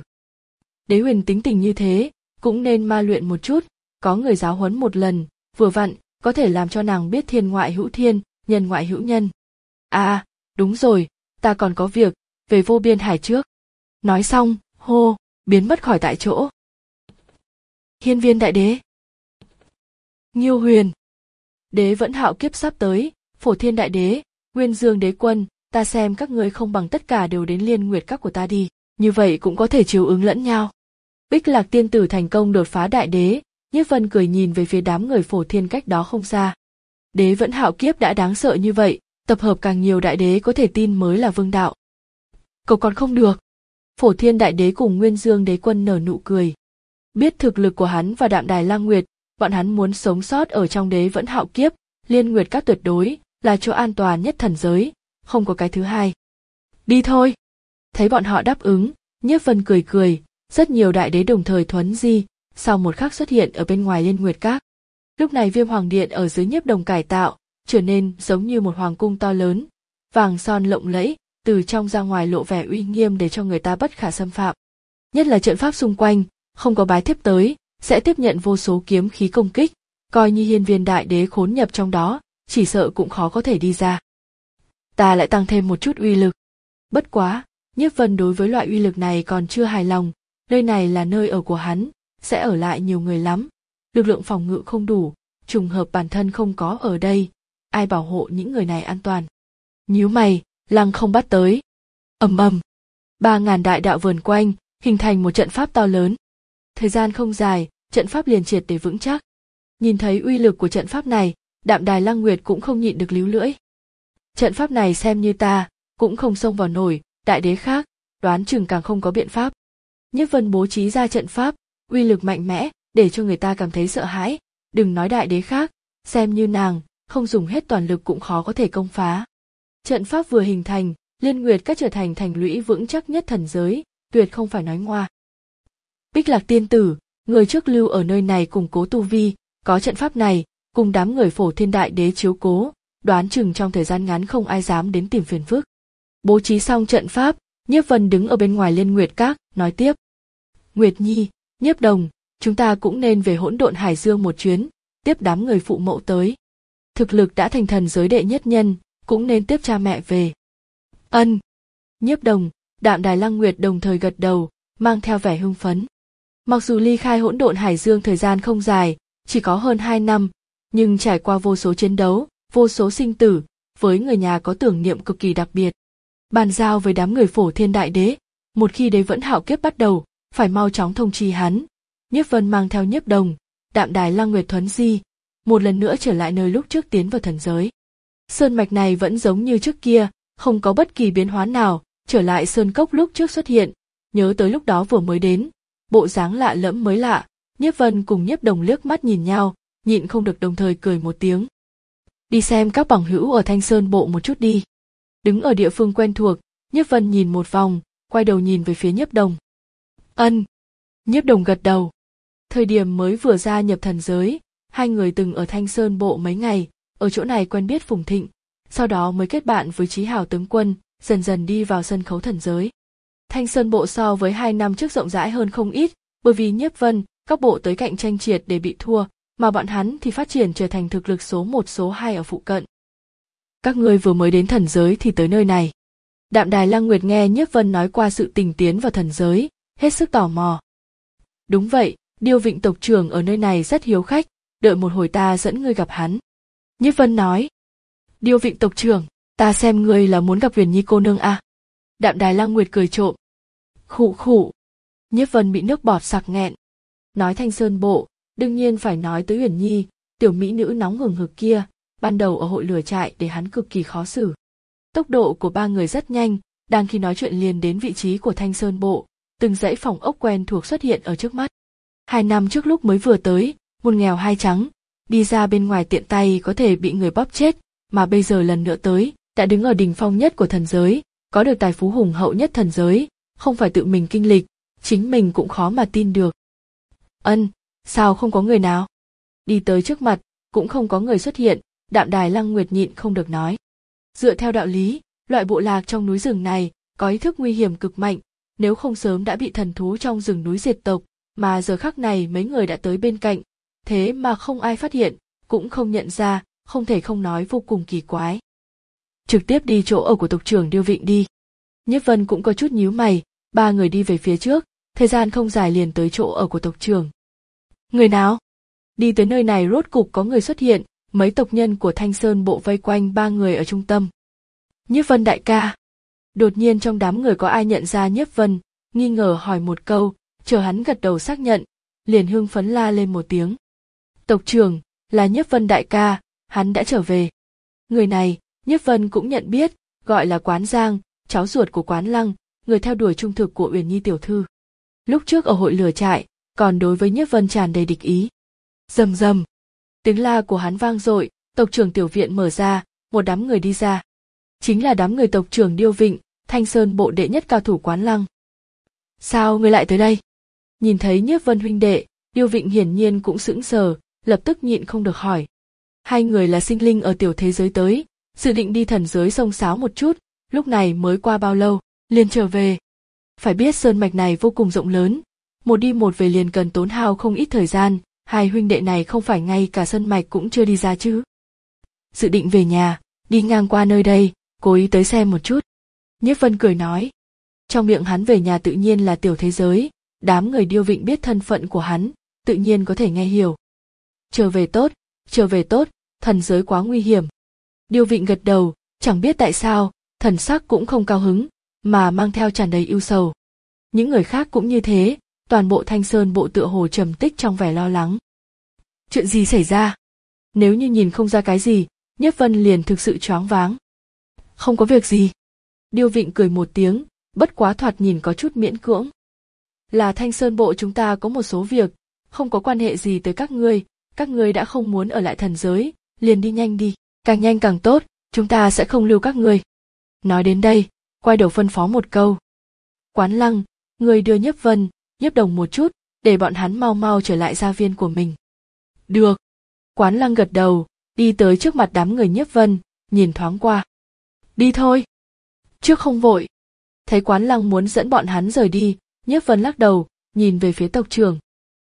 Đế Huyền tính tình như thế, cũng nên ma luyện một chút, có người giáo huấn một lần, vừa vặn, có thể làm cho nàng biết thiên ngoại hữu thiên, nhân ngoại hữu nhân. À, đúng rồi, ta còn có việc, về Vô Biên Hải trước. Nói xong, hô, biến mất khỏi tại chỗ. Hiên Viên đại đế. Nghiêu Huyền. Đế vẫn hạo kiếp sắp tới, Phổ Thiên đại đế, Nguyên Dương đế quân, ta xem các ngươi không bằng tất cả đều đến Liên Nguyệt các của ta đi, như vậy cũng có thể chiếu ứng lẫn nhau. Bích Lạc tiên tử thành công đột phá đại đế, Nhiếp Vân cười nhìn về phía đám người Phổ Thiên cách đó không xa. Đế vẫn hạo kiếp đã đáng sợ như vậy, tập hợp càng nhiều đại đế có thể tin mới là vương đạo. Cậu còn không được. Phổ Thiên đại đế cùng Nguyên Dương đế quân nở nụ cười. Biết thực lực của hắn và Đạm Đài Lang Nguyệt, bọn hắn muốn sống sót ở trong đế vẫn hạo kiếp, Liên Nguyệt các tuyệt đối là chỗ an toàn nhất thần giới, không có cái thứ hai. Đi thôi. Thấy bọn họ đáp ứng, Nhiếp Vân cười cười, rất nhiều đại đế đồng thời thuấn di, sau một khắc xuất hiện ở bên ngoài Liên Nguyệt các. Lúc này Viêm Hoàng điện ở dưới Nhiếp Đồng cải tạo, trở nên giống như một hoàng cung to lớn, vàng son lộng lẫy, từ trong ra ngoài lộ vẻ uy nghiêm để cho người ta bất khả xâm phạm. Nhất là trận pháp xung quanh, không có bái thiếp tới, sẽ tiếp nhận vô số kiếm khí công kích, coi như Hiên Viên đại đế khốn nhập trong đó, chỉ sợ cũng khó có thể đi ra. Ta lại tăng thêm một chút uy lực. Bất quá, Nhiếp Vân đối với loại uy lực này còn chưa hài lòng, nơi này là nơi ở của hắn, sẽ ở lại nhiều người lắm, lực lượng phòng ngự không đủ, trùng hợp bản thân không có ở đây, ai bảo hộ những người này an toàn. Nhíu mày, lăng không bắt tới. Ầm ầm, ba ngàn đại đạo vờn quanh, hình thành một trận pháp to lớn. Thời gian không dài, trận pháp liền triệt để vững chắc. Nhìn thấy uy lực của trận pháp này, Đạm Đài Lăng Nguyệt cũng không nhịn được líu lưỡi. Trận pháp này xem như ta, cũng không xông vào nổi, đại đế khác, đoán chừng càng không có biện pháp. Nhiếp Vân bố trí ra trận pháp, uy lực mạnh mẽ, để cho người ta cảm thấy sợ hãi, đừng nói đại đế khác, xem như nàng, không dùng hết toàn lực cũng khó có thể công phá. Trận pháp vừa hình thành, Liên Nguyệt các trở thành thành lũy vững chắc nhất thần giới, tuyệt không phải nói ngoa. Bích Lạc tiên tử, người trước lưu ở nơi này củng cố tu vi, có trận pháp này, cùng đám người Phổ Thiên đại đế chiếu cố, đoán chừng trong thời gian ngắn không ai dám đến tìm phiền phức. Bố trí xong trận pháp, Nhiếp Vân đứng ở bên ngoài Liên Nguyệt các, nói tiếp. Nguyệt Nhi, Nhiếp Đồng, chúng ta cũng nên về Hỗn Độn Hải Dương một chuyến, tiếp đám người phụ mẫu tới. Thực lực đã thành thần giới đệ nhất nhân, cũng nên tiếp cha mẹ về. Ân. Nhiếp Đồng, Đạm Đài Lăng Nguyệt đồng thời gật đầu, mang theo vẻ hưng phấn. Mặc dù ly khai Hỗn Độn Hải Dương thời gian không dài, chỉ có hơn hai năm, nhưng trải qua vô số chiến đấu, vô số sinh tử, với người nhà có tưởng niệm cực kỳ đặc biệt. Bàn giao với đám người Phổ Thiên đại đế, một khi đế vẫn hạo kiếp bắt đầu, phải mau chóng thông chi hắn. Nhiếp Vân mang theo Nhiếp Đồng, Đạm Đài Lăng Nguyệt thuấn di, một lần nữa trở lại nơi lúc trước tiến vào thần giới. Sơn mạch này vẫn giống như trước kia, không có bất kỳ biến hóa nào, trở lại sơn cốc lúc trước xuất hiện, nhớ tới lúc đó vừa mới đến, bộ dáng lạ lẫm mới lạ. Nhiếp Vân cùng Nhiếp Đồng liếc mắt nhìn nhau, nhịn không được đồng thời cười một tiếng. Đi xem các bằng hữu ở Thanh Sơn Bộ một chút đi. Đứng ở địa phương quen thuộc, Nhiếp Vân nhìn một vòng, quay đầu nhìn về phía Nhiếp Đồng. Ân. Nhiếp Đồng gật đầu. Thời điểm mới vừa gia nhập thần giới, hai người từng ở Thanh Sơn Bộ mấy ngày, ở chỗ này quen biết Phùng Thịnh, sau đó mới kết bạn với Chí Hào tướng quân, dần dần đi vào sân khấu thần giới. Thanh Sơn Bộ so với hai năm trước rộng rãi hơn không ít, bởi vì Nhiếp Vân, các bộ tới cạnh tranh triệt để bị thua, mà bọn hắn thì phát triển trở thành thực lực số một số hai ở phụ cận. Các ngươi vừa mới đến thần giới thì tới nơi này. Đạm Đài Lăng Nguyệt nghe Nhiếp Vân nói qua sự tình tiến vào thần giới, hết sức tò mò. Đúng vậy, Điêu Vịnh tộc trưởng ở nơi này rất hiếu khách, đợi một hồi ta dẫn ngươi gặp hắn. Nhiếp Vân nói. Điêu Vịnh tộc trưởng, ta xem ngươi là muốn gặp Huyền Nhi cô nương à? Đạm Đài Lăng Nguyệt cười trộm. Khụ khụ. Nhiếp Vân bị nước bọt sặc nghẹn. Nói Thanh Sơn Bộ, đương nhiên phải nói tới Huyền Nhi, tiểu mỹ nữ nóng hừng hực kia, ban đầu ở hội lửa trại để hắn cực kỳ khó xử. Tốc độ của ba người rất nhanh, đang khi nói chuyện liền đến vị trí của Thanh Sơn Bộ, từng dãy phòng ốc quen thuộc xuất hiện ở trước mắt. Hai năm trước lúc mới vừa tới, một nghèo hai trắng, đi ra bên ngoài tiện tay có thể bị người bóp chết, mà bây giờ lần nữa tới, đã đứng ở đỉnh phong nhất của thần giới, có được tài phú hùng hậu nhất thần giới, không phải tự mình kinh lịch, chính mình cũng khó mà tin được. Ân, sao không có người nào? Đi tới trước mặt, cũng không có người xuất hiện, Đạm Đài Lăng Nguyệt nhịn không được nói. Dựa theo đạo lý, loại bộ lạc trong núi rừng này có ý thức nguy hiểm cực mạnh, nếu không sớm đã bị thần thú trong rừng núi diệt tộc, mà giờ khắc này mấy người đã tới bên cạnh, thế mà không ai phát hiện, cũng không nhận ra, không thể không nói vô cùng kỳ quái. Trực tiếp đi chỗ ở của tộc trưởng Điêu Vịnh đi. Nhiếp Vân cũng có chút nhíu mày, ba người đi về phía trước, thời gian không dài liền tới chỗ ở của tộc trưởng. Người nào? Đi tới nơi này rốt cục có người xuất hiện, mấy tộc nhân của Thanh Sơn Bộ vây quanh ba người ở trung tâm. Nhiếp Vân đại ca. Đột nhiên trong đám người có ai nhận ra Nhiếp Vân, nghi ngờ hỏi một câu, chờ hắn gật đầu xác nhận, liền hưng phấn la lên một tiếng. Tộc trưởng, là Nhiếp Vân đại ca, hắn đã trở về. Người này, Nhiếp Vân cũng nhận biết, gọi là Quán Giang, cháu ruột của Quán Lăng, người theo đuổi trung thực của Uyển Nhi tiểu thư. Lúc trước ở hội lửa trại, còn đối với Nhiếp Vân tràn đầy địch ý. Rầm rầm, tiếng la của hắn vang dội, tộc trưởng tiểu viện mở ra, một đám người đi ra. Chính là đám người tộc trưởng Điêu Vịnh, Thanh Sơn Bộ đệ nhất cao thủ Quán Lăng. Sao ngươi lại tới đây? Nhìn thấy Nhiếp Vân huynh đệ, Điêu Vịnh hiển nhiên cũng sững sờ, lập tức nhịn không được hỏi. Hai người là sinh linh ở tiểu thế giới tới, dự định đi thần giới xông xáo một chút, lúc này mới qua bao lâu, liền trở về. Phải biết sơn mạch này vô cùng rộng lớn, một đi một về liền cần tốn hao không ít thời gian, hai huynh đệ này không phải ngay cả sơn mạch cũng chưa đi ra chứ. Dự định về nhà, đi ngang qua nơi đây, cố ý tới xem một chút. Nhiếp Vân cười nói. Trong miệng hắn về nhà tự nhiên là tiểu thế giới, đám người Điêu Vịnh biết thân phận của hắn, tự nhiên có thể nghe hiểu. Trở về tốt, trở về tốt, thần giới quá nguy hiểm. Điêu Vịnh gật đầu, chẳng biết tại sao, thần sắc cũng không cao hứng, mà mang theo tràn đầy ưu sầu. Những người khác cũng như thế, toàn bộ Thanh Sơn Bộ tựa hồ trầm tích trong vẻ lo lắng. Chuyện gì xảy ra? Nếu như nhìn không ra cái gì, Nhiếp Vân liền thực sự choáng váng. Không có việc gì. Điêu Vịnh cười một tiếng, bất quá thoạt nhìn có chút miễn cưỡng. Là Thanh Sơn Bộ chúng ta có một số việc, không có quan hệ gì tới các ngươi, các ngươi đã không muốn ở lại thần giới, liền đi nhanh đi, càng nhanh càng tốt, chúng ta sẽ không lưu các ngươi. Nói đến đây, quay đầu phân phó một câu. Quán Lăng, người đưa Nhiếp Vân, Nhiếp Đồng một chút, để bọn hắn mau mau trở lại gia viên của mình. Được. Quán Lăng gật đầu, đi tới trước mặt đám người Nhiếp Vân, nhìn thoáng qua. Đi thôi. Trước không vội. Thấy Quán Lăng muốn dẫn bọn hắn rời đi, Nhiếp Vân lắc đầu, nhìn về phía tộc trưởng.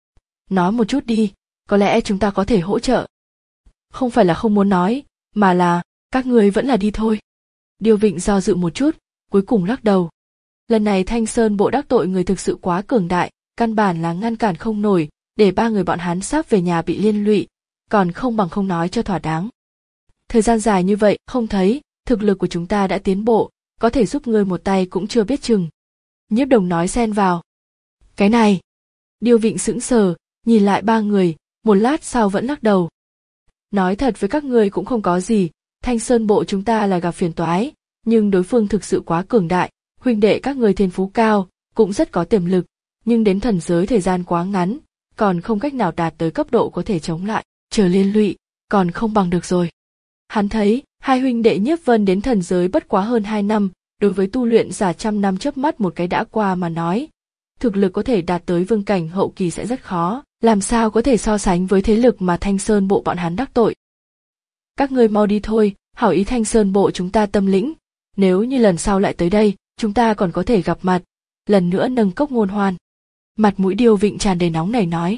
Nói một chút đi, có lẽ chúng ta có thể hỗ trợ. Không phải là không muốn nói, mà là, các ngươi vẫn là đi thôi. Điêu Vịnh do dự một chút, cuối cùng lắc đầu. Lần này Thanh Sơn Bộ đắc tội người thực sự quá cường đại, căn bản là ngăn cản không nổi, để ba người bọn hắn sắp về nhà bị liên lụy, còn không bằng không nói cho thỏa đáng. Thời gian dài như vậy, không thấy, thực lực của chúng ta đã tiến bộ, có thể giúp ngươi một tay cũng chưa biết chừng. Nhiếp Đồng nói xen vào. Cái này. Điêu Vịnh sững sờ, nhìn lại ba người, một lát sau vẫn lắc đầu. Nói thật với các ngươi cũng không có gì, Thanh Sơn Bộ chúng ta là gặp phiền toái, nhưng đối phương thực sự quá cường đại, huynh đệ các ngươi thiên phú cao, cũng rất có tiềm lực, nhưng đến thần giới thời gian quá ngắn, còn không cách nào đạt tới cấp độ có thể chống lại, chờ liên lụy, còn không bằng được rồi. Hắn thấy, hai huynh đệ Nhiếp Vân đến thần giới bất quá hơn hai năm, đối với tu luyện giả trăm năm chớp mắt một cái đã qua mà nói, thực lực có thể đạt tới vương cảnh hậu kỳ sẽ rất khó, làm sao có thể so sánh với thế lực mà Thanh Sơn bộ bọn hắn đắc tội. Các ngươi mau đi thôi, hảo ý Thanh Sơn bộ chúng ta tâm lĩnh, nếu như lần sau lại tới đây, chúng ta còn có thể gặp mặt, lần nữa nâng cốc ngôn hoan. Mặt mũi Điêu Vịnh tràn đầy nóng nảy nói.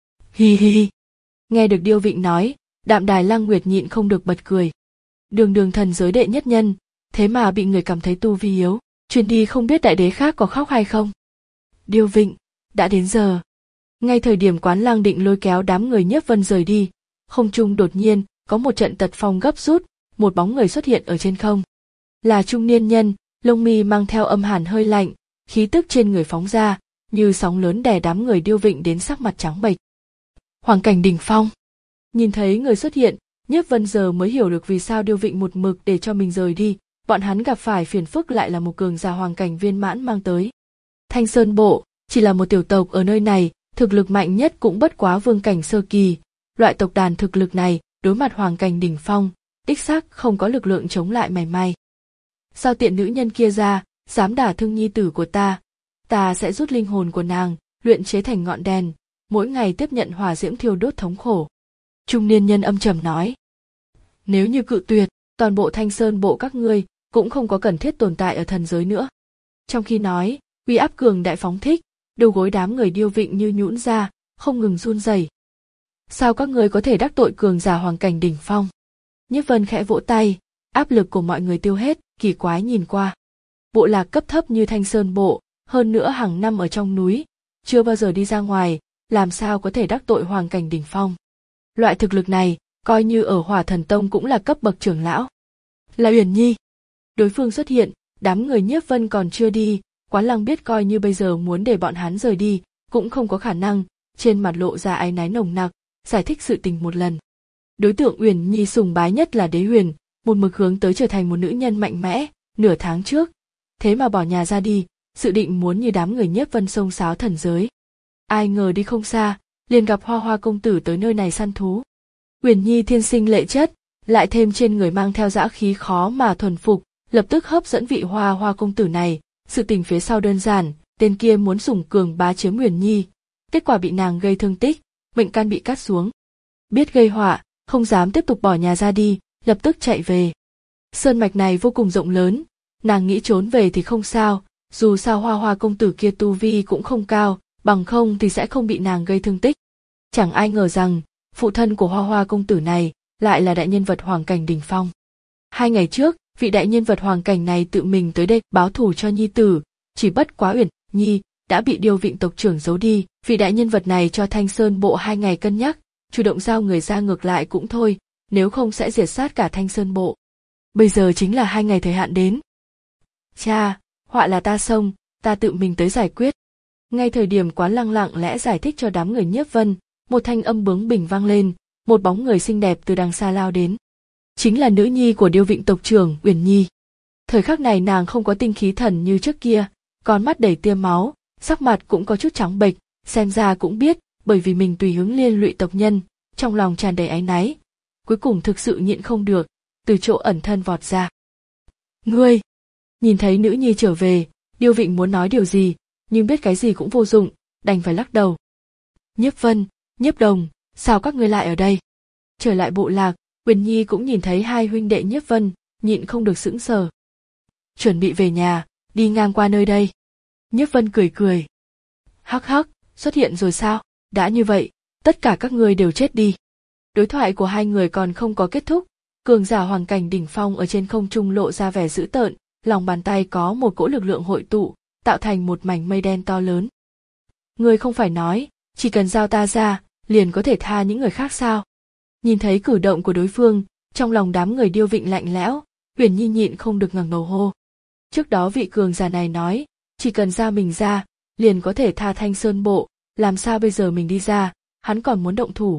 Hi hi hi. Nghe được Điêu Vịnh nói, Đạm Đài Lăng Nguyệt nhịn không được bật cười. Đường đường thần giới đệ nhất nhân, thế mà bị người cảm thấy tu vi yếu, chuyến đi không biết đại đế khác có khóc hay không. Điêu Vịnh, đã đến giờ. Ngay thời điểm Quán Lăng định lôi kéo đám người Nhiếp Vân rời đi, không trung đột nhiên có một trận tật phong gấp rút, một bóng người xuất hiện ở trên không. Là trung niên nhân, lông mi mang theo âm hàn hơi lạnh, khí tức trên người phóng ra, như sóng lớn đè đám người Điêu Vịnh đến sắc mặt trắng bệch. Hoàng cảnh đỉnh phong. Nhìn thấy người xuất hiện, Nhiếp Vân giờ mới hiểu được vì sao Điêu Vịnh một mực để cho mình rời đi, bọn hắn gặp phải phiền phức lại là một cường giả hoàng cảnh viên mãn mang tới. Thanh Sơn bộ chỉ là một tiểu tộc ở nơi này, thực lực mạnh nhất cũng bất quá vương cảnh sơ kỳ, loại tộc đàn thực lực này đối mặt hoàng cảnh đỉnh phong, đích xác không có lực lượng chống lại mảy may. Sao tiện nữ nhân kia ra, dám đả thương nhi tử của ta, ta sẽ rút linh hồn của nàng, luyện chế thành ngọn đèn, mỗi ngày tiếp nhận hỏa diễm thiêu đốt thống khổ. Trung niên nhân âm trầm nói. Nếu như cự tuyệt, toàn bộ Thanh Sơn bộ các ngươi cũng không có cần thiết tồn tại ở thần giới nữa. Trong khi nói, uy áp cường đại phóng thích, đầu gối đám người Điêu Vịnh như nhũn ra, không ngừng run rẩy. Sao các ngươi có thể đắc tội cường giả hoàng cảnh đỉnh phong? Nhiếp Vân khẽ vỗ tay, áp lực của mọi người tiêu hết, kỳ quái nhìn qua. Bộ lạc cấp thấp như Thanh Sơn bộ, hơn nữa hàng năm ở trong núi, chưa bao giờ đi ra ngoài, làm sao có thể đắc tội hoàng cảnh đỉnh phong? Loại thực lực này, coi như ở Hỏa Thần Tông cũng là cấp bậc trưởng lão. Là Uyển Nhi. Đối phương xuất hiện, đám người Nhiếp Vân còn chưa đi, Quán Lăng biết coi như bây giờ muốn để bọn hắn rời đi, cũng không có khả năng, trên mặt lộ ra áy náy nồng nặc, giải thích sự tình một lần. Đối tượng Uyển Nhi sùng bái nhất là Đế Huyền, một mực hướng tới trở thành một nữ nhân mạnh mẽ, nửa tháng trước, thế mà bỏ nhà ra đi, dự định muốn như đám người Nhiếp Vân xông xáo thần giới. Ai ngờ đi không xa, liền gặp Hoa Hoa công tử tới nơi này săn thú. Uyển Nhi thiên sinh lệ chất, lại thêm trên người mang theo dã khí khó mà thuần phục, lập tức hấp dẫn vị Hoa Hoa công tử này. Sự tình phía sau đơn giản, tên kia muốn dùng cường bá chiếm Uyển Nhi, kết quả bị nàng gây thương tích, mệnh căn bị cắt xuống. Biết gây họa, không dám tiếp tục bỏ nhà ra đi, lập tức chạy về. Sơn mạch này vô cùng rộng lớn, nàng nghĩ trốn về thì không sao, dù sao Hoa Hoa công tử kia tu vi cũng không cao, bằng không thì sẽ không bị nàng gây thương tích. Chẳng ai ngờ rằng, phụ thân của Hoa Hoa công tử này lại là đại nhân vật hoàng cảnh đỉnh phong. Hai ngày trước, vị đại nhân vật hoàng cảnh này tự mình tới đây báo thù cho nhi tử, chỉ bất quá Uyển Nhi đã bị Điêu Vịnh tộc trưởng giấu đi, vị đại nhân vật này cho Thanh Sơn bộ hai ngày cân nhắc, chủ động giao người ra ngược lại cũng thôi, nếu không sẽ diệt sát cả Thanh Sơn bộ. Bây giờ chính là hai ngày thời hạn đến. Cha, họa là ta xông, ta tự mình tới giải quyết. Ngay thời điểm Quán Lăng lặng lẽ giải thích cho đám người Nhiếp Vân, một thanh âm bướng bỉnh vang lên, một bóng người xinh đẹp từ đằng xa lao đến. Chính là nữ nhi của Điêu Vịnh tộc trưởng Uyển Nhi. Thời khắc này nàng không có tinh khí thần như trước kia, con mắt đầy tia máu, sắc mặt cũng có chút trắng bệch, xem ra cũng biết, bởi vì mình tùy hứng liên lụy tộc nhân, trong lòng tràn đầy áy náy, cuối cùng thực sự nhịn không được, từ chỗ ẩn thân vọt ra. Ngươi! Nhìn thấy nữ nhi trở về, Điêu Vịnh muốn nói điều gì, nhưng biết cái gì cũng vô dụng, đành phải lắc đầu. Nhiếp Vân, Nhiếp Đồng, sao các ngươi lại ở đây? Trở lại bộ lạc, Uyển Nhi cũng nhìn thấy hai huynh đệ Nhiếp Vân, nhịn không được sững sờ. Chuẩn bị về nhà, đi ngang qua nơi đây. Nhiếp Vân cười cười. Hắc hắc, xuất hiện rồi sao? Đã như vậy, tất cả các ngươi đều chết đi. Đối thoại của hai người còn không có kết thúc, cường giả hoàng cảnh đỉnh phong ở trên không trung lộ ra vẻ dữ tợn, lòng bàn tay có một cỗ lực lượng hội tụ, tạo thành một mảnh mây đen to lớn. Ngươi không phải nói, chỉ cần giao ta ra, liền có thể tha những người khác sao? Nhìn thấy cử động của đối phương, trong lòng đám người Điêu Vịnh lạnh lẽo, Uyển Nhi nhịn không được ngẩng đầu hô. Trước đó vị cường giả này nói, chỉ cần giao mình ra, liền có thể tha Thanh Sơn bộ, làm sao bây giờ mình đi ra, hắn còn muốn động thủ.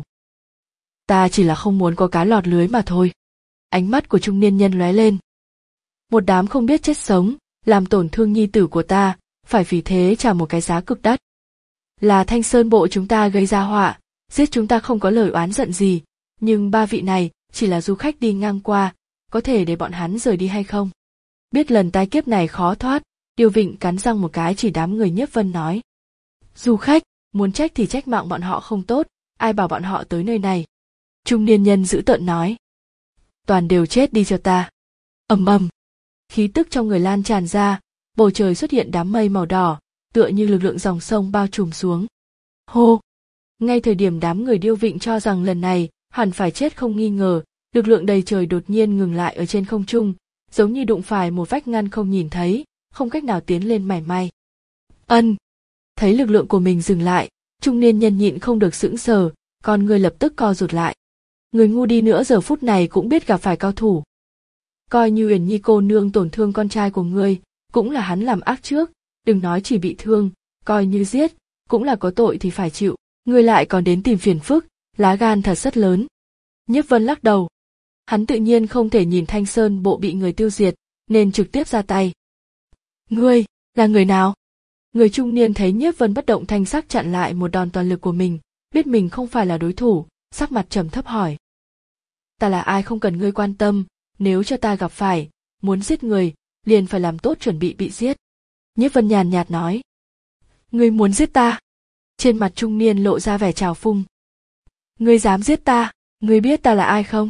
Ta chỉ là không muốn có cá lọt lưới mà thôi. Ánh mắt của trung niên nhân lóe lên. Một đám không biết chết sống, làm tổn thương nhi tử của ta, phải vì thế trả một cái giá cực đắt. Là Thanh Sơn bộ chúng ta gây ra họa, giết chúng ta không có lời oán giận gì, nhưng ba vị này chỉ là du khách đi ngang qua, có thể để bọn hắn rời đi hay không? Biết lần tai kiếp này khó thoát, Điêu Vịnh cắn răng một cái chỉ đám người Nhiếp Vân nói. Du khách, muốn trách thì trách mạng bọn họ không tốt, ai bảo bọn họ tới nơi này. Trung niên nhân dữ tợn nói. Toàn đều chết đi cho ta. Ầm ầm. Khí tức trong người lan tràn ra, bầu trời xuất hiện đám mây màu đỏ, tựa như lực lượng dòng sông bao trùm xuống. Hô! Ngay thời điểm đám người Điêu Vịnh cho rằng lần này hẳn phải chết không nghi ngờ, lực lượng đầy trời đột nhiên ngừng lại ở trên không trung, giống như đụng phải một vách ngăn không nhìn thấy, không cách nào tiến lên mảy may. Ân! Thấy lực lượng của mình dừng lại, trung niên nhân nhịn không được sững sờ, con người lập tức co rụt lại. Người ngu đi nữa giờ phút này cũng biết gặp phải cao thủ. Coi như Uyển Nhi cô nương tổn thương con trai của ngươi, cũng là hắn làm ác trước, đừng nói chỉ bị thương, coi như giết, cũng là có tội thì phải chịu, ngươi lại còn đến tìm phiền phức, lá gan thật rất lớn. Nhiếp Vân lắc đầu. Hắn tự nhiên không thể nhìn Thanh Sơn bộ bị người tiêu diệt, nên trực tiếp ra tay. Ngươi, là người nào? Người trung niên thấy Nhiếp Vân bất động thanh sắc chặn lại một đòn toàn lực của mình, biết mình không phải là đối thủ, sắc mặt trầm thấp hỏi. Ta là ai không cần ngươi quan tâm, nếu cho ta gặp phải, muốn giết người, liền phải làm tốt chuẩn bị bị giết. Nhiếp Vân nhàn nhạt nói. Ngươi muốn giết ta? Trên mặt trung niên lộ ra vẻ trào phung. Ngươi dám giết ta, ngươi biết ta là ai không?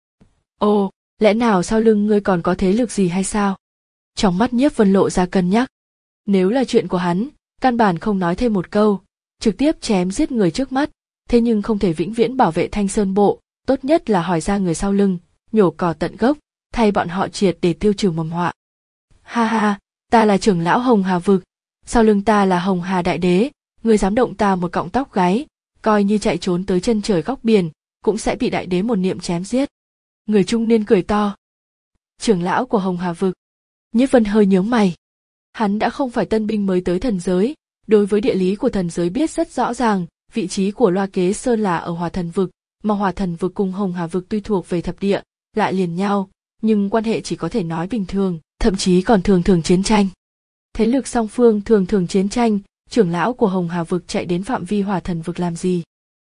Ồ, lẽ nào sau lưng ngươi còn có thế lực gì hay sao? Trong mắt Nhiếp Vân lộ ra cân nhắc. Nếu là chuyện của hắn, căn bản không nói thêm một câu, trực tiếp chém giết người trước mắt, thế nhưng không thể vĩnh viễn bảo vệ Thanh Sơn bộ, tốt nhất là hỏi ra người sau lưng, nhổ cỏ tận gốc, thay bọn họ triệt để tiêu trừ mầm họa. Ha ha, ta là trưởng lão Hồng Hà vực, sau lưng ta là Hồng Hà đại đế, ngươi dám động ta một cọng tóc gáy, coi như chạy trốn tới chân trời góc biển, cũng sẽ bị đại đế một niệm chém giết. Người trung niên cười to. Trưởng lão của Hồng Hà vực. Nhiếp Vân hơi nhướng mày. Hắn đã không phải tân binh mới tới thần giới, đối với địa lý của thần giới biết rất rõ ràng, vị trí của Loa Kế Sơn là ở Hỏa Thần vực, mà Hỏa Thần vực cùng Hồng Hà vực tuy thuộc về thập địa, lại liền nhau, nhưng quan hệ chỉ có thể nói bình thường, thậm chí còn thường thường chiến tranh. Thế lực song phương thường thường chiến tranh, trưởng lão của Hồng Hà vực chạy đến phạm vi Hỏa Thần vực làm gì?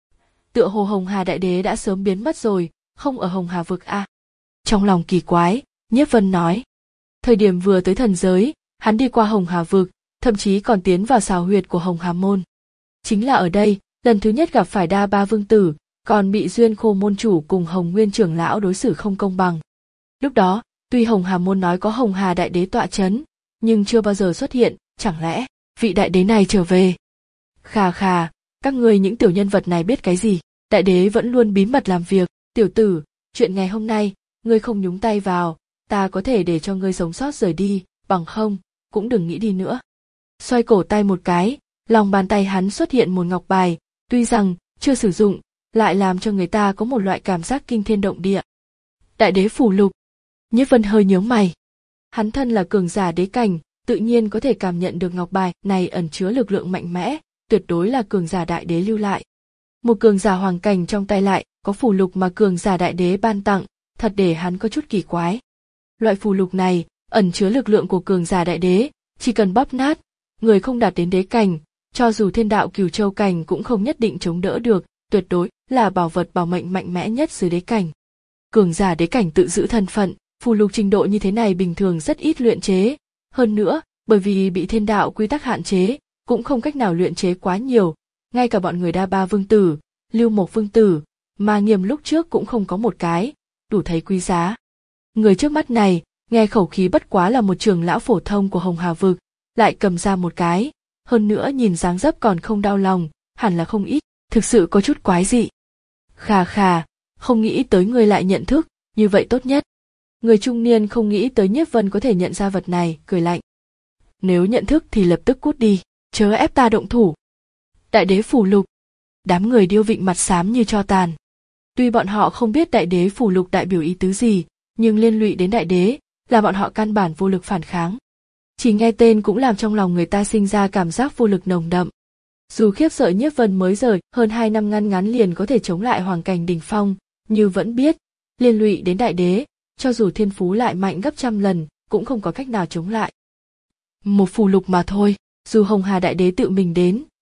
Tựa hồ Hồng Hà đại đế đã sớm biến mất rồi, không ở Hồng Hà vực à? Trong lòng kỳ quái, Nhiếp Vân nói. Thời điểm vừa tới thần giới, hắn đi qua Hồng Hà vực, thậm chí còn tiến vào xào huyệt của Hồng Hà môn. Chính là ở đây, lần thứ nhất gặp phải Đa Ba vương tử, còn bị Duyên Khô môn chủ cùng Hồng Nguyên trưởng lão đối xử không công bằng. Lúc đó, tuy Hồng Hà môn nói có Hồng Hà đại đế tọa chấn, nhưng chưa bao giờ xuất hiện, chẳng lẽ vị đại đế này trở về? Khà khà, các ngươi những tiểu nhân vật này biết cái gì? Đại đế vẫn luôn bí mật làm việc. Tiểu tử, chuyện ngày hôm nay, ngươi không nhúng tay vào, ta có thể để cho ngươi sống sót rời đi, bằng không, cũng đừng nghĩ đi nữa. Xoay cổ tay một cái, lòng bàn tay hắn xuất hiện một ngọc bài, tuy rằng chưa sử dụng, lại làm cho người ta có một loại cảm giác kinh thiên động địa. Đại đế phù lục. Nhiếp Vân hơi nhướng mày. Hắn thân là cường giả đế cảnh, tự nhiên có thể cảm nhận được ngọc bài này ẩn chứa lực lượng mạnh mẽ, tuyệt đối là cường giả đại đế lưu lại. Một cường giả hoàng cảnh trong tay lại có phù lục mà cường giả đại đế ban tặng, thật để hắn có chút kỳ quái. Loại phù lục này ẩn chứa lực lượng của cường giả đại đế, chỉ cần bóp nát, người không đạt đến đế cảnh, cho dù thiên đạo cửu châu cảnh cũng không nhất định chống đỡ được, tuyệt đối là bảo vật bảo mệnh mạnh mẽ nhất dưới đế cảnh. Cường giả đế cảnh tự giữ thân phận, phù lục trình độ như thế này bình thường rất ít luyện chế, hơn nữa, bởi vì bị thiên đạo quy tắc hạn chế, cũng không cách nào luyện chế quá nhiều, ngay cả bọn người Đa Ba vương tử, Lưu Mộc vương tử, Ma Nghiêm lúc trước cũng không có một cái, đủ thấy quý giá. Người trước mắt này, nghe khẩu khí bất quá là một trưởng lão phổ thông của Hồng Hà vực, lại cầm ra một cái, hơn nữa nhìn dáng dấp còn không đau lòng, hẳn là không ít, thực sự có chút quái dị. Khà khà, không nghĩ tới người lại nhận thức, như vậy tốt nhất. Người trung niên không nghĩ tới Nhiếp Vân có thể nhận ra vật này, cười lạnh. Nếu nhận thức thì lập tức cút đi, chớ ép ta động thủ. Đại đế phù lục. Đám người Điêu Vịnh mặt xám như tro tàn. Tuy bọn họ không biết đại đế phù lục đại biểu ý tứ gì, nhưng liên lụy đến đại đế, là bọn họ căn bản vô lực phản kháng. Chỉ nghe tên cũng làm trong lòng người ta sinh ra cảm giác vô lực nồng đậm. Dù khiếp sợ Nhiếp Vân mới rời hơn hai năm ngăn ngắn liền có thể chống lại hoàng cảnh đỉnh phong, nhưng vẫn biết, liên lụy đến đại đế, cho dù thiên phú lại mạnh gấp trăm lần, cũng không có cách nào chống lại. Một phù lục mà thôi, dù Hồng Hà đại đế tự mình đến,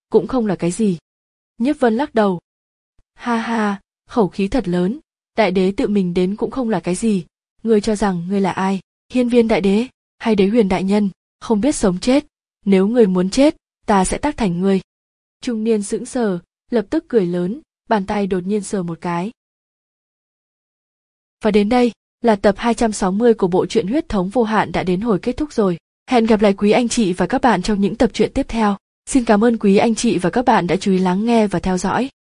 cũng không là cái gì. Nhiếp Vân lắc đầu. Ha ha, khẩu khí thật lớn, đại đế tự mình đến cũng không là cái gì, ngươi cho rằng ngươi là ai, hiên viên đại đế, hay đế huyền đại nhân, không biết sống chết, nếu ngươi muốn chết, ta sẽ tác thành ngươi. Trung niên sững sờ, lập tức cười lớn, bàn tay đột nhiên sờ một cái. Và đến đây, là tập hai trăm sáu mươi của bộ truyện Huyết thống vô hạn đã đến hồi kết thúc rồi. Hẹn gặp lại quý anh chị và các bạn trong những tập truyện tiếp theo. Xin cảm ơn quý anh chị và các bạn đã chú ý lắng nghe và theo dõi.